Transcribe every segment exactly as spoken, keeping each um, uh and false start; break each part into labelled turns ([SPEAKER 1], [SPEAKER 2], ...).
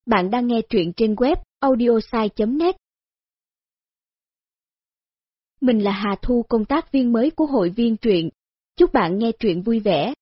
[SPEAKER 1] Bạn đang nghe truyện trên web audiosai chấm net. Mình là Hà Thu, công tác viên mới của hội viên truyện. Chúc bạn nghe truyện vui vẻ.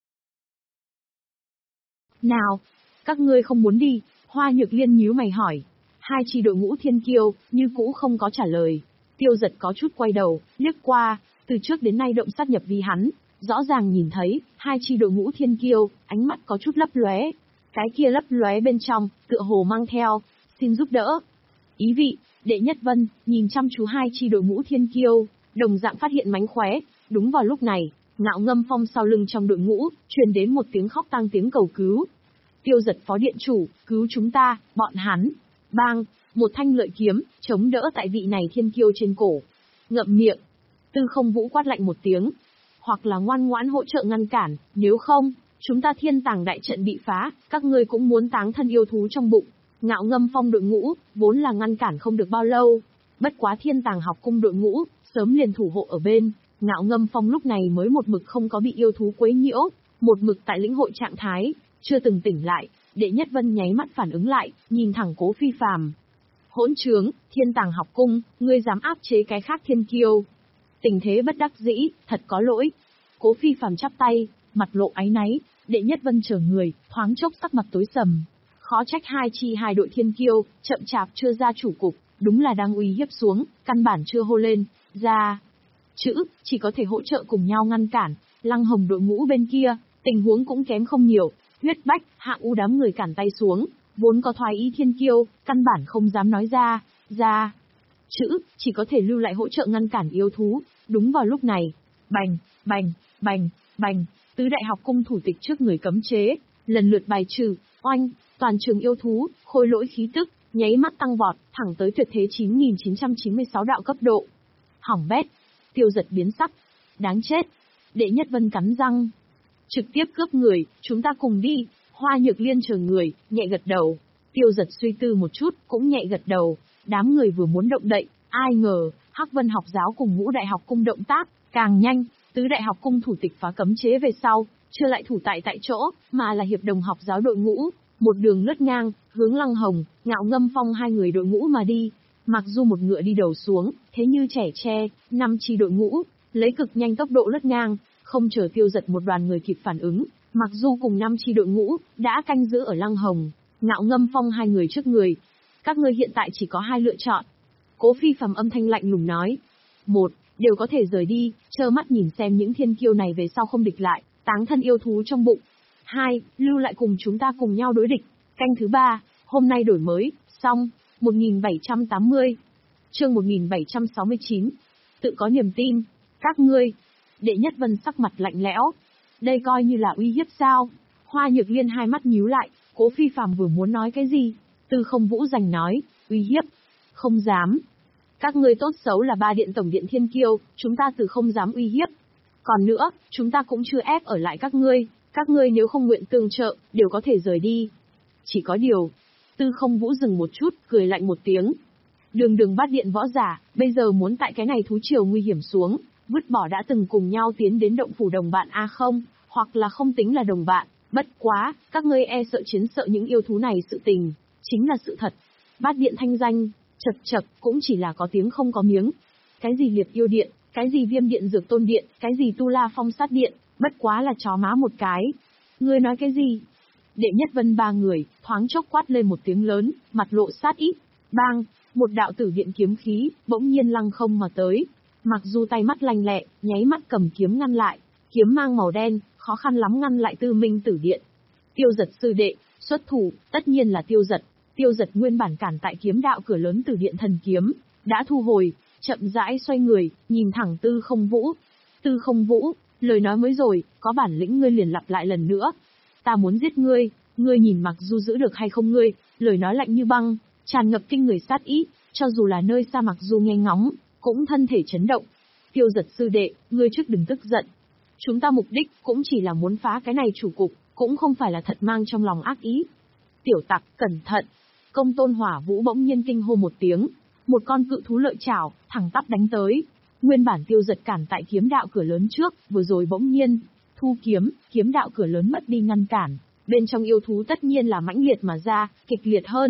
[SPEAKER 2] Nào, các ngươi không muốn đi? Hoa Nhược Liên nhíu mày hỏi. Hai chi đội ngũ thiên kiêu, như cũ không có trả lời. Tiêu Giật có chút quay đầu, liếc qua, từ trước đến nay động sát nhập vi hắn, rõ ràng nhìn thấy, hai chi đội ngũ thiên kiêu, ánh mắt có chút lấp lóe. Cái kia lấp lóe bên trong, tựa hồ mang theo, xin giúp đỡ. Ý vị, Đệ Nhất Vân, nhìn chăm chú hai chi đội ngũ thiên kiêu, đồng dạng phát hiện mánh khóe. Đúng vào lúc này, Ngạo Ngâm Phong sau lưng trong đội ngũ, truyền đến một tiếng khóc tang tiếng cầu cứu. Tiêu Giật phó điện chủ, cứu chúng ta, bọn hắn. Bang, một thanh lợi kiếm, chống đỡ tại vị này thiên kiêu trên cổ. Ngậm miệng. Tư Không Vũ quát lạnh một tiếng. Hoặc là ngoan ngoãn hỗ trợ ngăn cản, nếu không, chúng ta thiên tàng đại trận bị phá, các ngươi cũng muốn táng thân yêu thú trong bụng. Ngạo Ngâm Phong đội ngũ, vốn là ngăn cản không được bao lâu. Bất quá thiên tàng học cung đội ngũ, sớm liền thủ hộ ở bên. Ngạo Ngâm Phong lúc này mới một mực không có bị yêu thú quấy nhiễu, một mực tại lĩnh hội trạng thái, chưa từng tỉnh lại. Đệ Nhất Vân nháy mắt phản ứng lại, nhìn thẳng Cố Phi Phàm. Hỗn trướng, thiên tàng học cung, ngươi dám áp chế cái khác thiên kiêu. Tình thế bất đắc dĩ, thật có lỗi. Cố Phi Phàm chắp tay, mặt lộ áy náy. Đệ Nhất Vân chờ người, thoáng chốc sắc mặt tối sầm. Khó trách hai chi hai đội thiên kiêu, chậm chạp chưa ra chủ cục, đúng là đang uy hiếp xuống, căn bản chưa hô lên, ra. Chữ, chỉ có thể hỗ trợ cùng nhau ngăn cản. Lăng Hồng đội ngũ bên kia, tình huống cũng kém không nhiều. Huyết Bách, Hạ U đám người cản tay xuống, vốn có thoái ý thiên kiêu, căn bản không dám nói ra, ra. Chữ, chỉ có thể lưu lại hỗ trợ ngăn cản yêu thú. Đúng vào lúc này, bành, bành, bành, bành, tứ đại học cung thủ tịch trước người cấm chế, lần lượt bài trừ, oanh, toàn trường yêu thú, khôi lỗi khí tức, nháy mắt tăng vọt, thẳng tới tuyệt thế chín nghìn chín trăm chín mươi sáu đạo cấp độ. Hỏng bét, Tiêu Giật biến sắc, đáng chết. Đệ Nhất Vân cắn răng, trực tiếp cướp người, chúng ta cùng đi. Hoa Nhược Liên chờ người, nhẹ gật đầu. Tiêu Giật suy tư một chút, cũng nhẹ gật đầu. Đám người vừa muốn động đậy, ai ngờ, Hắc Vân học giáo cùng Ngũ đại học cung động tác, càng nhanh. Tứ đại học cung thủ tịch phá cấm chế về sau, chưa lại thủ tại tại chỗ, mà là hiệp đồng học giáo đội ngũ, một đường lướt ngang, hướng Lăng Hồng, Ngạo Ngâm Phong hai người đội ngũ mà đi. Mặc dù một ngựa đi đầu xuống, thế như trẻ tre, năm chi đội ngũ, lấy cực nhanh tốc độ lướt ngang, không chờ Tiêu Giật một đoàn người kịp phản ứng, mặc dù cùng năm chi đội ngũ đã canh giữ ở Lăng Hồng, Ngạo Ngâm Phong hai người trước người. Các ngươi hiện tại chỉ có hai lựa chọn. Cố Phi Phàm âm thanh lạnh lùng nói. Một, đều có thể rời đi, trơ mắt nhìn xem những thiên kiêu này về sau không địch lại, táng thân yêu thú trong bụng. Hai, lưu lại cùng chúng ta cùng nhau đối địch. Canh thứ ba, hôm nay đổi mới, xong, một nghìn bảy trăm tám mươi. Chương một nghìn bảy trăm sáu mươi chín. Tự có niềm tin. Các ngươi. Đệ Nhất Vân sắc mặt lạnh lẽo. Đây coi như là uy hiếp sao? Hoa Nhược Liên hai mắt nhíu lại, Cố Phi Phàm vừa muốn nói cái gì, Tư Không Vũ giành nói, uy hiếp. Không dám. Các ngươi tốt xấu là ba điện tổng điện thiên kiêu, chúng ta từ không dám uy hiếp. Còn nữa, chúng ta cũng chưa ép ở lại các ngươi, các ngươi nếu không nguyện tương trợ, đều có thể rời đi. Chỉ có điều. Tư Không Vũ dừng một chút, cười lạnh một tiếng. Đường đường bát điện võ giả, bây giờ muốn tại cái này thú triều nguy hiểm xuống, vứt bỏ đã từng cùng nhau tiến đến động phủ đồng bạn a không, hoặc là không tính là đồng bạn, bất quá, các ngươi e sợ chiến sợ những yêu thú này sự tình, chính là sự thật. Bát điện thanh danh, chật chật, cũng chỉ là có tiếng không có miếng. Cái gì liệt yêu điện, cái gì viêm điện dược tôn điện, cái gì tu la phong sát điện, bất quá là chó má một cái. Ngươi nói cái gì? Đệ Nhất Vân ba người, thoáng chốc quát lên một tiếng lớn, mặt lộ sát ý. Bang, một đạo tử điện kiếm khí, bỗng nhiên lăng không mà tới. Mặc dù tay mắt lanh lẹ, nháy mắt cầm kiếm ngăn lại, kiếm mang màu đen, khó khăn lắm ngăn lại Tư Minh tử điện. Tiêu Giật sư đệ, xuất thủ, tất nhiên là Tiêu Giật. Tiêu Giật nguyên bản cản tại kiếm đạo cửa lớn tử điện thần kiếm, đã thu hồi, chậm rãi xoay người, nhìn thẳng Tư Không Vũ. Tư Không Vũ, lời nói mới rồi, có bản lĩnh ngươi liền lặp lại lần nữa. Ta muốn giết ngươi, ngươi nhìn mặc dù giữ được hay không ngươi, lời nói lạnh như băng, tràn ngập kinh người sát ý, cho dù là nơi xa mặc dù nghe ngóng, cũng thân thể chấn động. Tiêu Giật sư đệ, ngươi trước đừng tức giận. Chúng ta mục đích cũng chỉ là muốn phá cái này chủ cục, cũng không phải là thật mang trong lòng ác ý. Tiểu tặc, cẩn thận. Công Tôn Hỏa Vũ bỗng nhiên kinh hô một tiếng, một con cự thú lợi chảo, thẳng tắp đánh tới. Nguyên bản Tiêu Giật cản tại kiếm đạo cửa lớn trước, vừa rồi bỗng nhiên thu kiếm, kiếm đạo cửa lớn mất đi ngăn cản, bên trong yêu thú tất nhiên là mãnh liệt mà ra, kịch liệt hơn,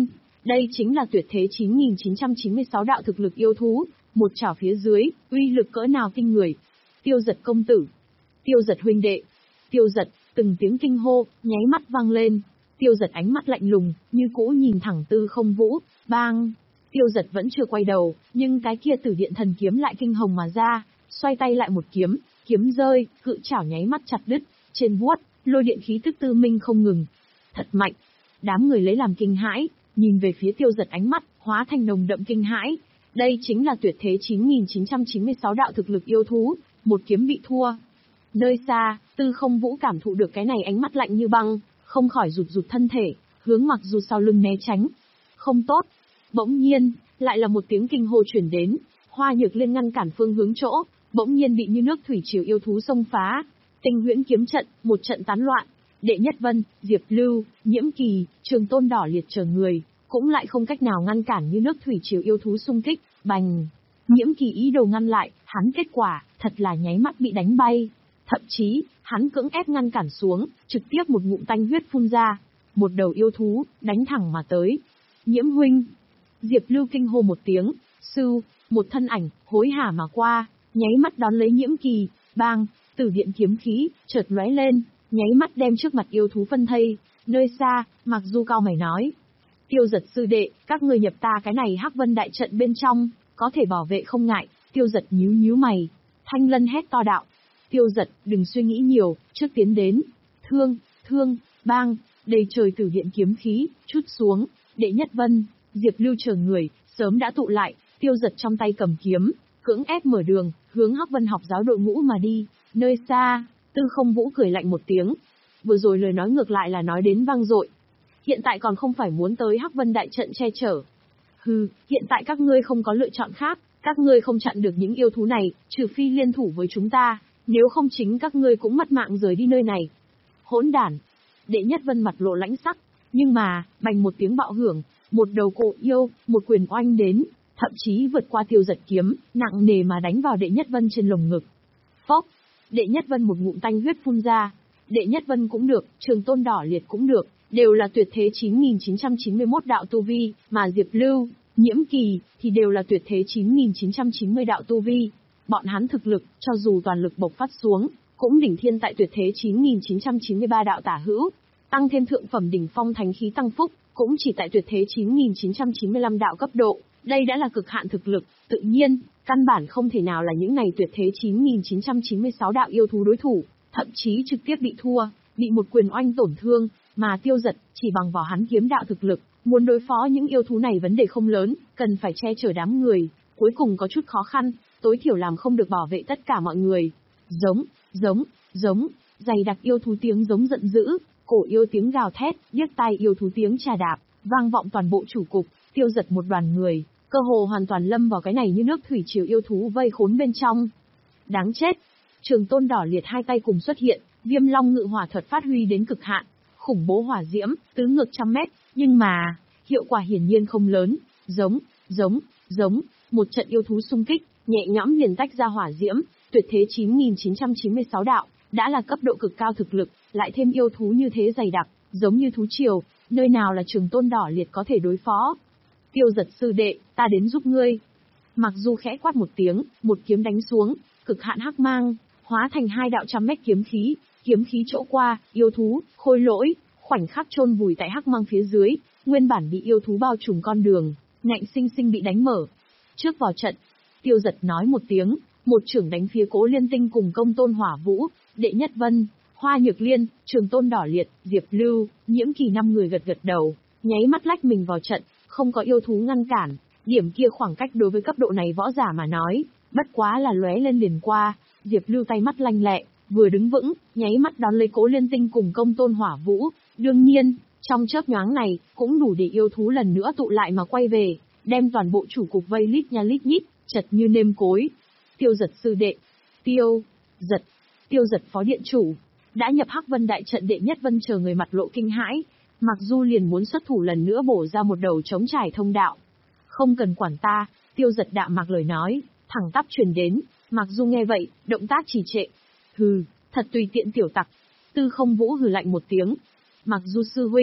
[SPEAKER 2] Đây chính là tuyệt thế chín nghìn chín trăm chín mươi sáu đạo thực lực yêu thú, một chảo phía dưới, uy lực cỡ nào kinh người. Tiêu Giật công tử, Tiêu Giật huynh đệ, Tiêu Giật, từng tiếng kinh hô, nháy mắt vang lên. Tiêu Giật ánh mắt lạnh lùng, như cũ nhìn thẳng Tư Không Vũ, bang. Tiêu Giật vẫn chưa quay đầu, nhưng cái kia Tử Điện Thần Kiếm lại kinh hồng mà ra, xoay tay lại một kiếm, kiếm rơi, cự chảo nháy mắt chặt đứt, trên vuốt, lôi điện khí tức tư minh không ngừng. Thật mạnh. Đám người lấy làm kinh hãi, nhìn về phía Tiêu Giật ánh mắt, hóa thành nồng đậm kinh hãi. Đây chính là tuyệt thế chín nghìn chín trăm chín mươi sáu đạo thực lực yêu thú, một kiếm bị thua. Nơi xa, Tư Không Vũ cảm thụ được cái này ánh mắt lạnh như băng, không khỏi rụt rụt thân thể, hướng Mặc Du sau lưng né tránh. Không tốt. Bỗng nhiên, lại là một tiếng kinh hô truyền đến, Hoa Nhược Liên ngăn cản phương hướng chỗ, bỗng nhiên bị như nước thủy triều yêu thú xông phá. Tinh Huyễn kiếm trận, một trận tán loạn. Đệ Nhất Vân, Diệp Lưu, Nhiễm Kỳ, Trường Tôn Đỏ Liệt chờ người, cũng lại không cách nào ngăn cản như nước thủy triều yêu thú xung kích, bành. Nhiễm Kỳ ý đồ ngăn lại, hắn kết quả, thật là nháy mắt bị đánh bay. Thậm chí, hắn cưỡng ép ngăn cản xuống, trực tiếp một ngụm tanh huyết phun ra. Một đầu yêu thú, đánh thẳng mà tới. Nhiễm huynh. Diệp Lưu kinh hô một tiếng, sư, một thân ảnh, hối hả mà qua, nháy mắt đón lấy Nhiễm Kỳ, bang, Tử Điện kiếm khí, chợt lóe lên, nháy mắt đem trước mặt yêu thú phân thây. Nơi xa, Mặc Du cao mày nói. Tiêu Giật sư đệ, các ngươi nhập ta cái này Hắc Vân đại trận bên trong, có thể bảo vệ không ngại. Tiêu Giật nhíu nhíu mày. Thanh Lân hét to đạo. Tiêu Giật, đừng suy nghĩ nhiều, trước tiến đến. Thương, thương, bang, đầy trời Tử Điện kiếm khí, chút xuống. Đệ Nhất Vân, Diệp Lưu chờ người, sớm đã tụ lại. Tiêu Giật trong tay cầm kiếm, cưỡng ép mở đường, hướng Hắc Vân học giáo đội ngũ mà đi. Nơi xa, Tư Không Vũ cười lạnh một tiếng. Vừa rồi lời nói ngược lại là nói đến vang dội. Hiện tại còn không phải muốn tới Hắc Vân đại trận che chở. Hừ, hiện tại các ngươi không có lựa chọn khác, các ngươi không chặn được những yêu thú này, trừ phi liên thủ với chúng ta, nếu không chính các ngươi cũng mất mạng rời đi nơi này. Hỗn đản. Đệ Nhất Vân mặt lộ lãnh sắc, nhưng mà, bành một tiếng bạo hưởng, một đầu cổ yêu, một quyền oanh đến, thậm chí vượt qua Tiêu Giật kiếm, nặng nề mà đánh vào Đệ Nhất Vân trên lồng ngực. Phốc. Đệ Nhất Vân một ngụm tanh huyết phun ra. Đệ Nhất Vân cũng được, Trường Tôn Đỏ Liệt cũng được, đều là tuyệt thế chín nghìn chín trăm chín mươi mốt đạo tu vi, mà Diệp Lưu, Nhiễm Kỳ thì đều là tuyệt thế chín nghìn chín trăm chín mươi đạo tu vi. Bọn hắn thực lực, cho dù toàn lực bộc phát xuống, cũng đỉnh thiên tại tuyệt thế chín nghìn chín trăm chín mươi ba đạo tả hữu, tăng thêm thượng phẩm đỉnh phong thánh khí tăng phúc, cũng chỉ tại tuyệt thế chín nghìn chín trăm chín mươi lăm đạo cấp độ. Đây đã là cực hạn thực lực, tự nhiên, căn bản không thể nào là những này tuyệt thế chín nghìn chín trăm chín mươi sáu đạo yêu thú đối thủ, thậm chí trực tiếp bị thua, bị một quyền oanh tổn thương, mà Tiêu Giật chỉ bằng vào hắn kiếm đạo thực lực, muốn đối phó những yêu thú này vấn đề không lớn, cần phải che chở đám người, cuối cùng có chút khó khăn, tối thiểu làm không được bảo vệ tất cả mọi người. Giống, giống, giống, dày đặc yêu thú tiếng giống giận dữ, cổ yêu tiếng gào thét, điếc tai yêu thú tiếng trà đạp, vang vọng toàn bộ chủ cục. Tiêu Giật một đoàn người, cơ hồ hoàn toàn lâm vào cái này như nước thủy triều yêu thú vây khốn bên trong. Đáng chết. Trường Tôn Đỏ Liệt hai tay cùng xuất hiện, Viêm Long Ngự Hỏa thuật phát huy đến cực hạn, khủng bố hỏa diễm, tứ ngược trăm mét, nhưng mà, hiệu quả hiển nhiên không lớn. Giống, giống, giống, một trận yêu thú xung kích, nhẹ nhõm liền tách ra hỏa diễm, tuyệt thế chín nghìn chín trăm chín mươi sáu đạo, đã là cấp độ cực cao thực lực, lại thêm yêu thú như thế dày đặc, giống như thú triều, nơi nào là Trường Tôn Đỏ Liệt có thể đối phó. Tiêu Giật sư đệ, ta đến giúp ngươi. Mặc dù khẽ quát một tiếng, một kiếm đánh xuống, cực hạn hắc mang, hóa thành hai đạo trăm mét kiếm khí, kiếm khí chỗ qua, yêu thú, khôi lỗi, khoảnh khắc chôn vùi tại hắc mang phía dưới, nguyên bản bị yêu thú bao trùm con đường, ngạnh sinh sinh bị đánh mở. Trước vào trận, Tiêu Giật nói một tiếng, một chưởng đánh phía Cố Liên Tinh cùng Công Tôn Hỏa Vũ, Đệ Nhất Vân, Hoa Nhược Liên, Trường Tôn Đỏ Liệt, Diệp Lưu, Nhiễm Kỳ năm người gật gật đầu, nháy mắt lách mình vào trận, không có yêu thú ngăn cản, điểm kia khoảng cách đối với cấp độ này võ giả mà nói, bất quá là lóe lên liền qua. Diệp Lưu tay mắt lanh lẹ, vừa đứng vững, nháy mắt đón lấy Cố Liên Tinh cùng Công Tôn Hỏa Vũ, đương nhiên, trong chớp nhoáng này, cũng đủ để yêu thú lần nữa tụ lại mà quay về, đem toàn bộ chủ cục vây lít nha lít nhít, chật như nêm cối. Tiêu Giật sư đệ, Tiêu Giật, Tiêu Giật phó điện chủ, đã nhập Hắc Vân đại trận. Đệ Nhất Vân chờ người mặt lộ kinh hãi, Mặc Du liền muốn xuất thủ lần nữa bổ ra một đầu trống trải thông đạo. Không cần quản ta, Tiêu Giật đạm mạc lời nói, thẳng tắp truyền đến. Mặc Du nghe vậy, động tác trì trệ. Hừ, thật tùy tiện tiểu tặc. Tư Không Vũ hừ lạnh một tiếng. Mặc Du sư huynh,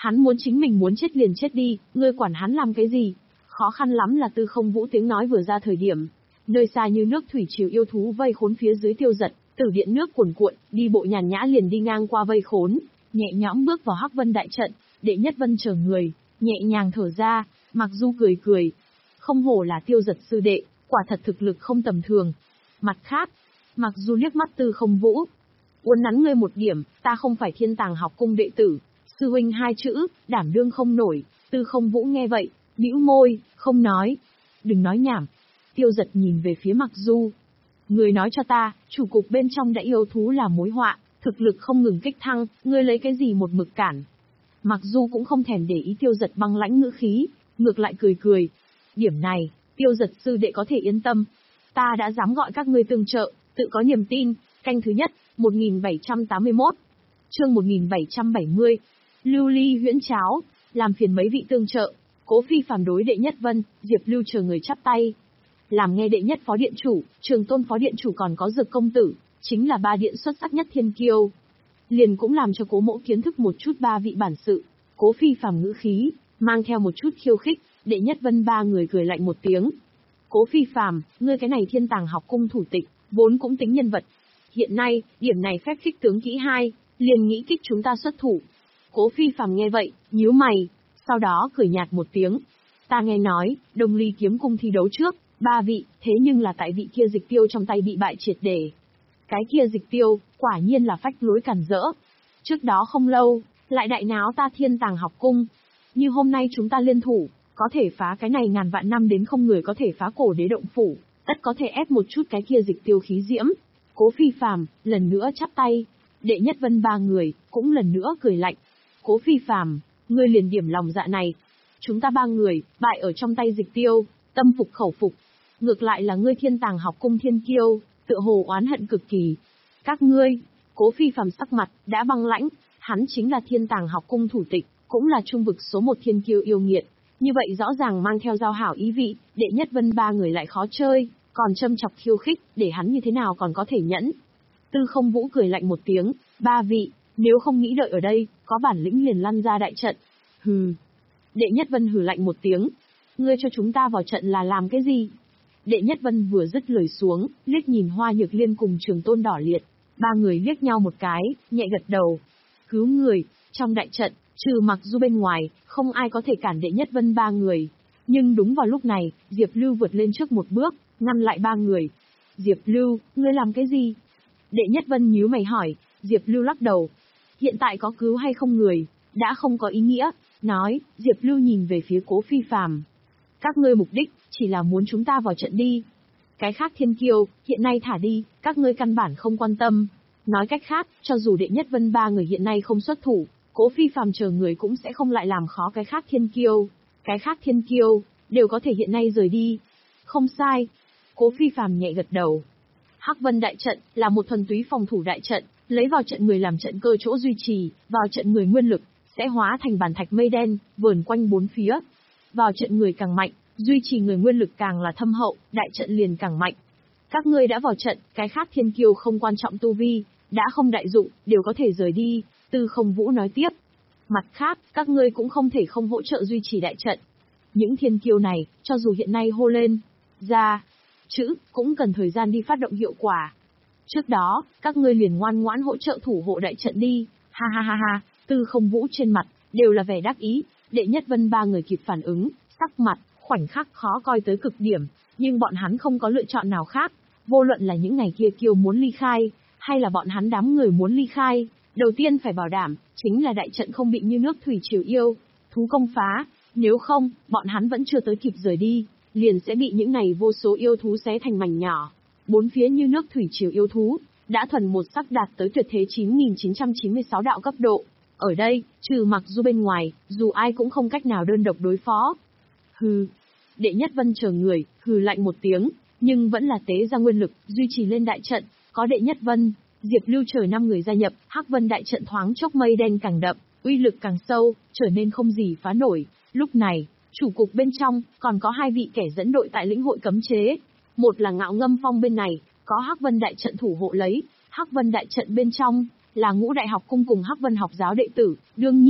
[SPEAKER 2] Hắn muốn chính mình muốn chết liền chết đi, ngươi quản hắn làm cái gì? Khó khăn lắm là Tư Không Vũ tiếng nói vừa ra thời điểm. Nơi xa như nước thủy triều yêu thú vây khốn phía dưới Tiêu Dật, tử điện nước cuồn cuộn, đi bộ nhàn nhã liền đi ngang qua vây khốn, nhẹ nhõm bước vào Hắc Vân đại trận, Đệ Nhất Vân chờ người, nhẹ nhàng thở ra, Mặc Du cười cười. Không hổ là Tiêu Dật sư đệ, quả thật thực lực không tầm thường. Mặt khác, Mặc Du liếc mắt Tư Không Vũ. Uốn nắn ngươi một điểm, ta không phải Thiên Tàng học cung đệ tử, sư huynh hai chữ, đảm đương không nổi. Tư Không Vũ nghe vậy, bĩu môi, không nói. Đừng nói nhảm. Tiêu Dật nhìn về phía Mặc Du. Ngươi nói cho ta, chủ cục bên trong đã yêu thú là mối họa, thực lực không ngừng kích thăng, ngươi lấy cái gì một mực cản? Mặc Du cũng không thèm để ý Tiêu Dật băng lãnh ngữ khí, ngược lại cười cười. Điểm này, Tiêu Dật sư đệ có thể yên tâm. Ta đã dám gọi các ngươi tương trợ, tự có niềm tin. Canh thứ nhất, một nghìn bảy trăm tám mươi mốt. Chương một nghìn bảy trăm bảy mươi. Lưu ly huyễn cháo, làm phiền mấy vị tương trợ. Cố Phi phàm đối Đệ Nhất Vân, Diệp Lưu chờ người chắp tay. Làm nghe Đệ Nhất phó điện chủ, Trường Tôn phó điện chủ còn có Dược công tử, chính là ba điện xuất sắc nhất thiên kiêu. Liền cũng làm cho Cố Mỗ kiến thức một chút ba vị bản sự. Cố Phi phàm ngữ khí, mang theo một chút khiêu khích, Đệ Nhất Vân ba người cười lạnh một tiếng. Cố Phi phàm, ngươi cái này Thiên Tàng học cung thủ tịch, vốn cũng tính nhân vật. Hiện nay, điểm này phép khích tướng kỹ hai, liền nghĩ kích chúng ta xuất thủ. Cố Phi phàm nghe vậy, nhíu mày, sau đó cười nhạt một tiếng. Ta nghe nói, Đông Ly kiếm cung thi đấu trước, ba vị, thế nhưng là tại vị kia dịch tiêu trong tay bị bại triệt để. Cái kia dịch tiêu, quả nhiên là phách lối cản rỡ. Trước đó không lâu, lại đại náo ta Thiên Tàng học cung. Như hôm nay chúng ta liên thủ, có thể phá cái này ngàn vạn năm đến không người có thể phá cổ đế động phủ, tất có thể ép một chút cái kia dịch tiêu khí diễm. Cố Phi phàm, lần nữa chắp tay. Đệ Nhất Vân ba người, cũng lần nữa cười lạnh. Cố Phi phàm, ngươi liền điểm lòng dạ này. Chúng ta ba người, bại ở trong tay dịch tiêu, tâm phục khẩu phục. Ngược lại là ngươi Thiên Tàng học cung thiên kiêu, tựa hồ oán hận cực kỳ. Các ngươi, Cố Phi phàm sắc mặt, đã băng lãnh, hắn chính là Thiên Tàng học cung thủ tịch, cũng là trung vực số một thiên kiêu yêu nghiệt. Như vậy rõ ràng mang theo giao hảo ý vị, Đệ Nhất Vân ba người lại khó chơi, còn châm chọc khiêu khích, để hắn như thế nào còn có thể nhẫn. Tư Không Vũ cười lạnh một tiếng, ba vị, nếu không nghĩ đợi ở đây, có bản lĩnh liền lăn ra đại trận. Hừ. Đệ Nhất Vân hừ lạnh một tiếng. Ngươi cho chúng ta vào trận là làm cái gì? Đệ Nhất Vân vừa dứt lời xuống, liếc nhìn Hoa Nhược Liên cùng Trường Tôn Đỏ Liệt. Ba người liếc nhau một cái, nhẹ gật đầu. Cứu người, trong đại trận, trừ Mặc Du bên ngoài, không ai có thể cản Đệ Nhất Vân ba người. Nhưng đúng vào lúc này, Diệp Lưu vượt lên trước một bước, ngăn lại ba người. Diệp Lưu, ngươi làm cái gì? Đệ Nhất Vân nhíu mày hỏi. Diệp Lưu lắc đầu. Hiện tại có cứu hay không người, đã không có ý nghĩa. Nói, Diệp Lưu nhìn về phía Cố Phi phàm. Các ngươi mục đích, chỉ là muốn chúng ta vào trận đi. Cái khác thiên kiêu, hiện nay thả đi, các ngươi căn bản không quan tâm. Nói cách khác, cho dù Đệ Nhất Vân ba người hiện nay không xuất thủ, Cố Phi phàm chờ người cũng sẽ không lại làm khó cái khác thiên kiêu. Cái khác thiên kiêu, đều có thể hiện nay rời đi. Không sai. Cố Phi phàm nhẹ gật đầu. Hắc Vân đại trận là một thuần túy phòng thủ đại trận, lấy vào trận người làm trận cơ chỗ duy trì, vào trận người nguyên lực sẽ hóa thành bàn thạch mây đen, vờn quanh bốn phía. Vào trận người càng mạnh, duy trì người nguyên lực càng là thâm hậu, đại trận liền càng mạnh. Các ngươi đã vào trận, cái khác thiên kiêu không quan trọng tu vi, đã không đại dụng, đều có thể rời đi. Tư Không Vũ nói tiếp. Mặt khác, các ngươi cũng không thể không hỗ trợ duy trì đại trận. Những thiên kiêu này, cho dù hiện nay hô lên ra chữ, cũng cần thời gian đi phát động hiệu quả. Trước đó, các ngươi liền ngoan ngoãn hỗ trợ thủ hộ đại trận đi. Ha ha ha ha. Tư Không Vũ trên mặt đều là vẻ đắc ý. Đệ Nhất Vân ba người kịp phản ứng, sắc mặt khoảnh khắc khó coi tới cực điểm, nhưng bọn hắn không có lựa chọn nào khác. Vô luận là những ngày kia kiêu muốn ly khai, hay là bọn hắn đám người muốn ly khai, đầu tiên phải bảo đảm chính là đại trận không bị như nước thủy triều yêu thú công phá. Nếu không, bọn hắn vẫn chưa tới kịp rời đi, liền sẽ bị những này vô số yêu thú xé thành mảnh nhỏ. Bốn phía như nước thủy triều yêu thú, đã thuần một sắc đạt tới tuyệt thế chín nghìn chín trăm chín mươi sáu đạo cấp độ. Ở đây, trừ Mặc Du bên ngoài, dù ai cũng không cách nào đơn độc đối phó. Hừ. Đệ Nhất Vân chờ người, hừ lạnh một tiếng, nhưng vẫn là tế ra nguyên lực, duy trì lên đại trận. Có Đệ Nhất Vân, Diệp Lưu chờ năm người gia nhập, Hắc Vân đại trận thoáng chốc mây đen càng đậm, uy lực càng sâu, trở nên không gì phá nổi. Lúc này, chủ cục bên trong, còn có hai vị kẻ dẫn đội tại lĩnh hội cấm chế. Một là Ngạo Ngâm Phong bên này, có Hắc Vân đại trận thủ hộ lấy, Hắc Vân đại trận bên trong là Ngũ Đại học cung cùng Hắc Vân học giáo đệ tử, đương nhiên,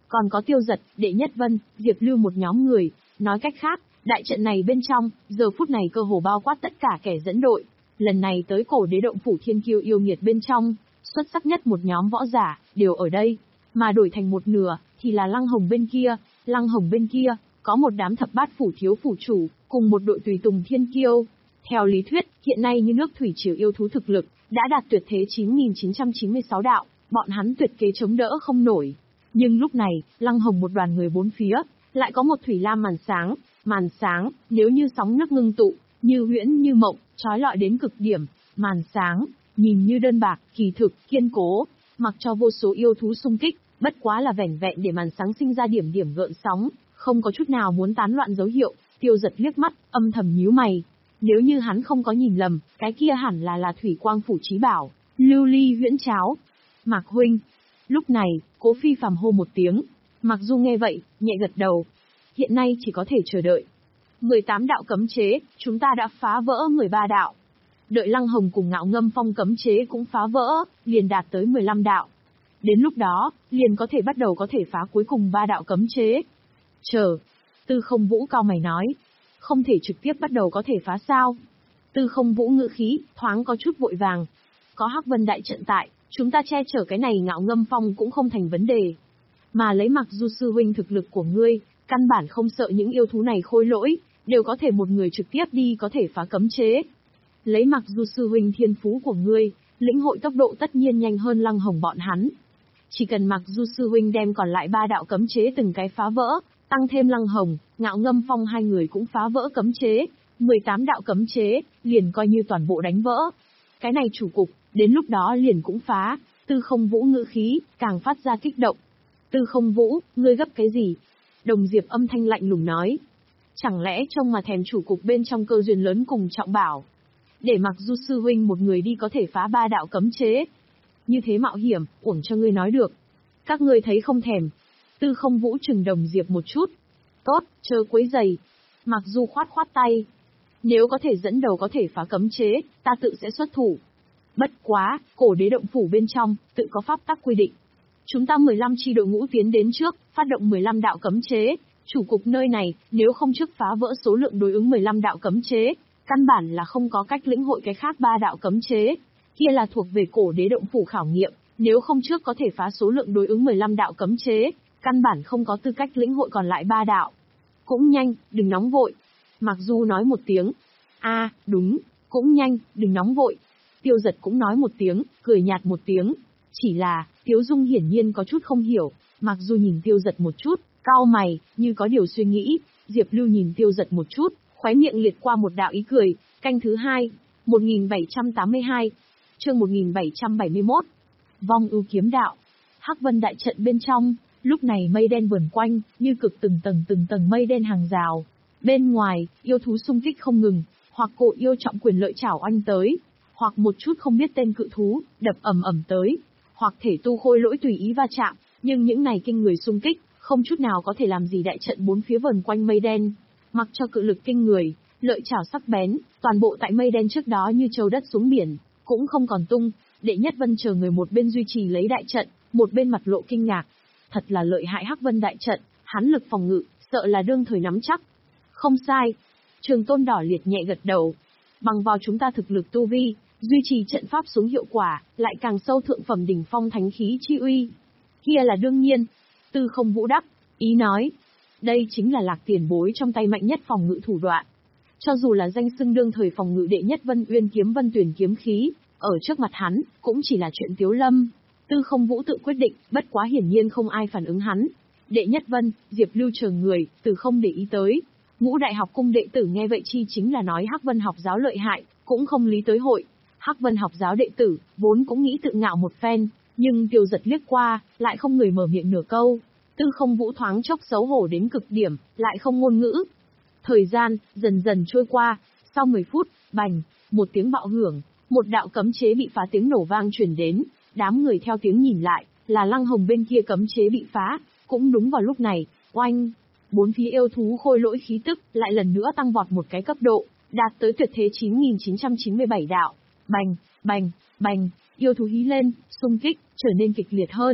[SPEAKER 2] còn có Tiêu Dật, Đệ Nhất Vân, Diệp Lưu một nhóm người. Nói cách khác, đại trận này bên trong, giờ phút này cơ hồ bao quát tất cả kẻ dẫn đội. Lần này tới cổ đế động phủ thiên kiêu yêu nghiệt bên trong, xuất sắc nhất một nhóm võ giả, đều ở đây. Mà đổi thành một nửa, thì là Lăng Hồng bên kia. Lăng Hồng bên kia, có một đám thập bát phủ thiếu phủ chủ, cùng một đội tùy tùng thiên kiêu. Theo lý thuyết, hiện nay như nước thủy triều yêu thú thực lực, đã đạt tuyệt thế chín nghìn chín trăm chín mươi sáu đạo, bọn hắn tuyệt kế chống đỡ không nổi. Nhưng lúc này, Lăng Hồng một đoàn người bốn phía, lại có một thủy lam màn sáng, màn sáng, nếu như sóng nước ngưng tụ, như huyễn như mộng, trói lọi đến cực điểm, màn sáng, nhìn như đơn bạc, kỳ thực, kiên cố, mặc cho vô số yêu thú xung kích, bất quá là vẻn vẹn để màn sáng sinh ra điểm điểm gợn sóng, không có chút nào muốn tán loạn dấu hiệu. Tiêu Dật liếc mắt, âm thầm nhíu mày. Nếu như hắn không có nhìn lầm, cái kia hẳn là là thủy quang phủ chí bảo, lưu ly huyễn cháo. Mạc huynh. Lúc này, Cố Phi Phàm hô một tiếng. Mặc dù nghe vậy, nhẹ gật đầu. Hiện nay chỉ có thể chờ đợi. mười tám đạo cấm chế, chúng ta đã phá vỡ mười ba đạo. Đợi Lăng Hồng cùng Ngạo Ngâm Phong cấm chế cũng phá vỡ, liền đạt tới mười lăm đạo. Đến lúc đó, liền có thể bắt đầu có thể phá cuối cùng ba đạo cấm chế. Chờ. Tư Không Vũ cao mày nói. Không thể trực tiếp bắt đầu có thể phá sao? Tư Không Vũ ngữ khí, thoáng có chút vội vàng. Có Hắc Vân đại trận tại, chúng ta che chở cái này Ngạo Ngâm Phong cũng không thành vấn đề. Mà lấy Mặc Du sư huynh thực lực của ngươi, căn bản không sợ những yêu thú này khôi lỗi, đều có thể một người trực tiếp đi có thể phá cấm chế. Lấy Mặc Du sư huynh thiên phú của ngươi, lĩnh hội tốc độ tất nhiên nhanh hơn Lăng Hồng bọn hắn. Chỉ cần Mặc Du sư huynh đem còn lại ba đạo cấm chế từng cái phá vỡ, tăng thêm Lăng Hồng, Ngạo Ngâm Phong hai người cũng phá vỡ cấm chế, mười tám đạo cấm chế, liền coi như toàn bộ đánh vỡ. Cái này chủ cục, đến lúc đó liền cũng phá. Tư Không Vũ ngữ khí, càng phát ra kích động. Tư Không Vũ, ngươi gấp cái gì? Đồng Diệp âm thanh lạnh lùng nói. Chẳng lẽ trông mà thèm chủ cục bên trong cơ duyên lớn cùng trọng bảo? Để Mặc Du sư huynh một người đi có thể phá ba đạo cấm chế. Như thế mạo hiểm, uổng cho ngươi nói được. Các ngươi thấy không thèm. Tư Không Vũ chừng Đồng Diệp một chút. Tốt, chớ quấy giày. Mặc Du khoát khoát tay. Nếu có thể dẫn đầu có thể phá cấm chế, ta tự sẽ xuất thủ. Bất quá, cổ đế động phủ bên trong, tự có pháp tắc quy định. Chúng ta mười lăm chi đội ngũ tiến đến trước, phát động mười lăm đạo cấm chế. Chủ cục nơi này, nếu không trước phá vỡ số lượng đối ứng mười lăm đạo cấm chế, căn bản là không có cách lĩnh hội cái khác ba đạo cấm chế. Kia là thuộc về cổ đế động phủ khảo nghiệm, nếu không trước có thể phá số lượng đối ứng mười lăm đạo cấm chế, căn bản không có tư cách lĩnh hội còn lại ba đạo. Cũng nhanh, đừng nóng vội. Mặc Du nói một tiếng. A, à, đúng, cũng nhanh, đừng nóng vội. Tiêu Dật cũng nói một tiếng, cười nhạt một tiếng. Chỉ là, Tiếu Dung hiển nhiên có chút không hiểu. Mặc Du nhìn Tiêu Dật một chút, cau mày, như có điều suy nghĩ. Diệp Lưu nhìn Tiêu Dật một chút, khóe miệng liệt qua một đạo ý cười. Canh thứ hai, một nghìn bảy trăm tám mươi hai, chương một nghìn bảy trăm bảy mươi mốt. Vong ưu kiếm đạo. Hắc Vân đại trận bên trong, lúc này mây đen vờn quanh, như cực từng tầng từng tầng mây đen hàng rào. Bên ngoài, yêu thú xung kích không ngừng, hoặc cổ yêu trọng quyền lợi chảo oanh tới, hoặc một chút không biết tên cự thú, đập ầm ầm tới, hoặc thể tu khôi lỗi tùy ý va chạm, nhưng những này kinh người xung kích, không chút nào có thể làm gì đại trận bốn phía vờn quanh mây đen. Mặc cho cự lực kinh người, lợi chảo sắc bén, toàn bộ tại mây đen trước đó như châu đất xuống biển, cũng không còn tung. Đệ Nhất Vân chờ người một bên duy trì lấy đại trận, một bên mặt lộ kinh ngạc. Thật là lợi hại Hắc Vân đại trận, hắn lực phòng ngự, sợ là đương thời nắm chắc. Không sai. Trường Tôn đỏ liệt nhẹ gật đầu. Bằng vào chúng ta thực lực tu vi, duy trì trận pháp xuống hiệu quả, lại càng sâu thượng phẩm đỉnh phong thánh khí chi uy. Kia là đương nhiên. Tư Không Vũ đáp, ý nói. Đây chính là Lạc tiền bối trong tay mạnh nhất phòng ngự thủ đoạn. Cho dù là danh xưng đương thời phòng ngự đệ nhất Vân Uyên kiếm Vân Tuyển kiếm khí, ở trước mặt hắn, cũng chỉ là chuyện tiếu lâm. Tư Không Vũ tự quyết định, bất quá hiển nhiên không ai phản ứng hắn. Đệ Nhất Vân, Diệp Lưu chờ người, từ không để ý tới. Ngũ đại học cung đệ tử nghe vậy chi chính là nói Hắc Vân học giáo lợi hại, cũng không lý tới hội. Hắc Vân học giáo đệ tử, vốn cũng nghĩ tự ngạo một phen, nhưng Tiêu Dật liếc qua, lại không người mở miệng nửa câu. Tư Không Vũ thoáng chốc xấu hổ đến cực điểm, lại không ngôn ngữ. Thời gian, dần dần trôi qua, sau mười phút, bành, một tiếng bạo hưởng, một đạo cấm chế bị phá tiếng nổ vang truyền đến, đám người theo tiếng nhìn lại, là Lăng Hồng bên kia cấm chế bị phá, cũng đúng vào lúc này, oanh, bốn phía yêu thú khôi lỗi khí tức, lại lần nữa tăng vọt một cái cấp độ, đạt tới tuyệt thế chín nghìn chín trăm chín mươi bảy đạo, bành, bành, bành, yêu thú hí lên, xung kích, trở nên kịch liệt hơn.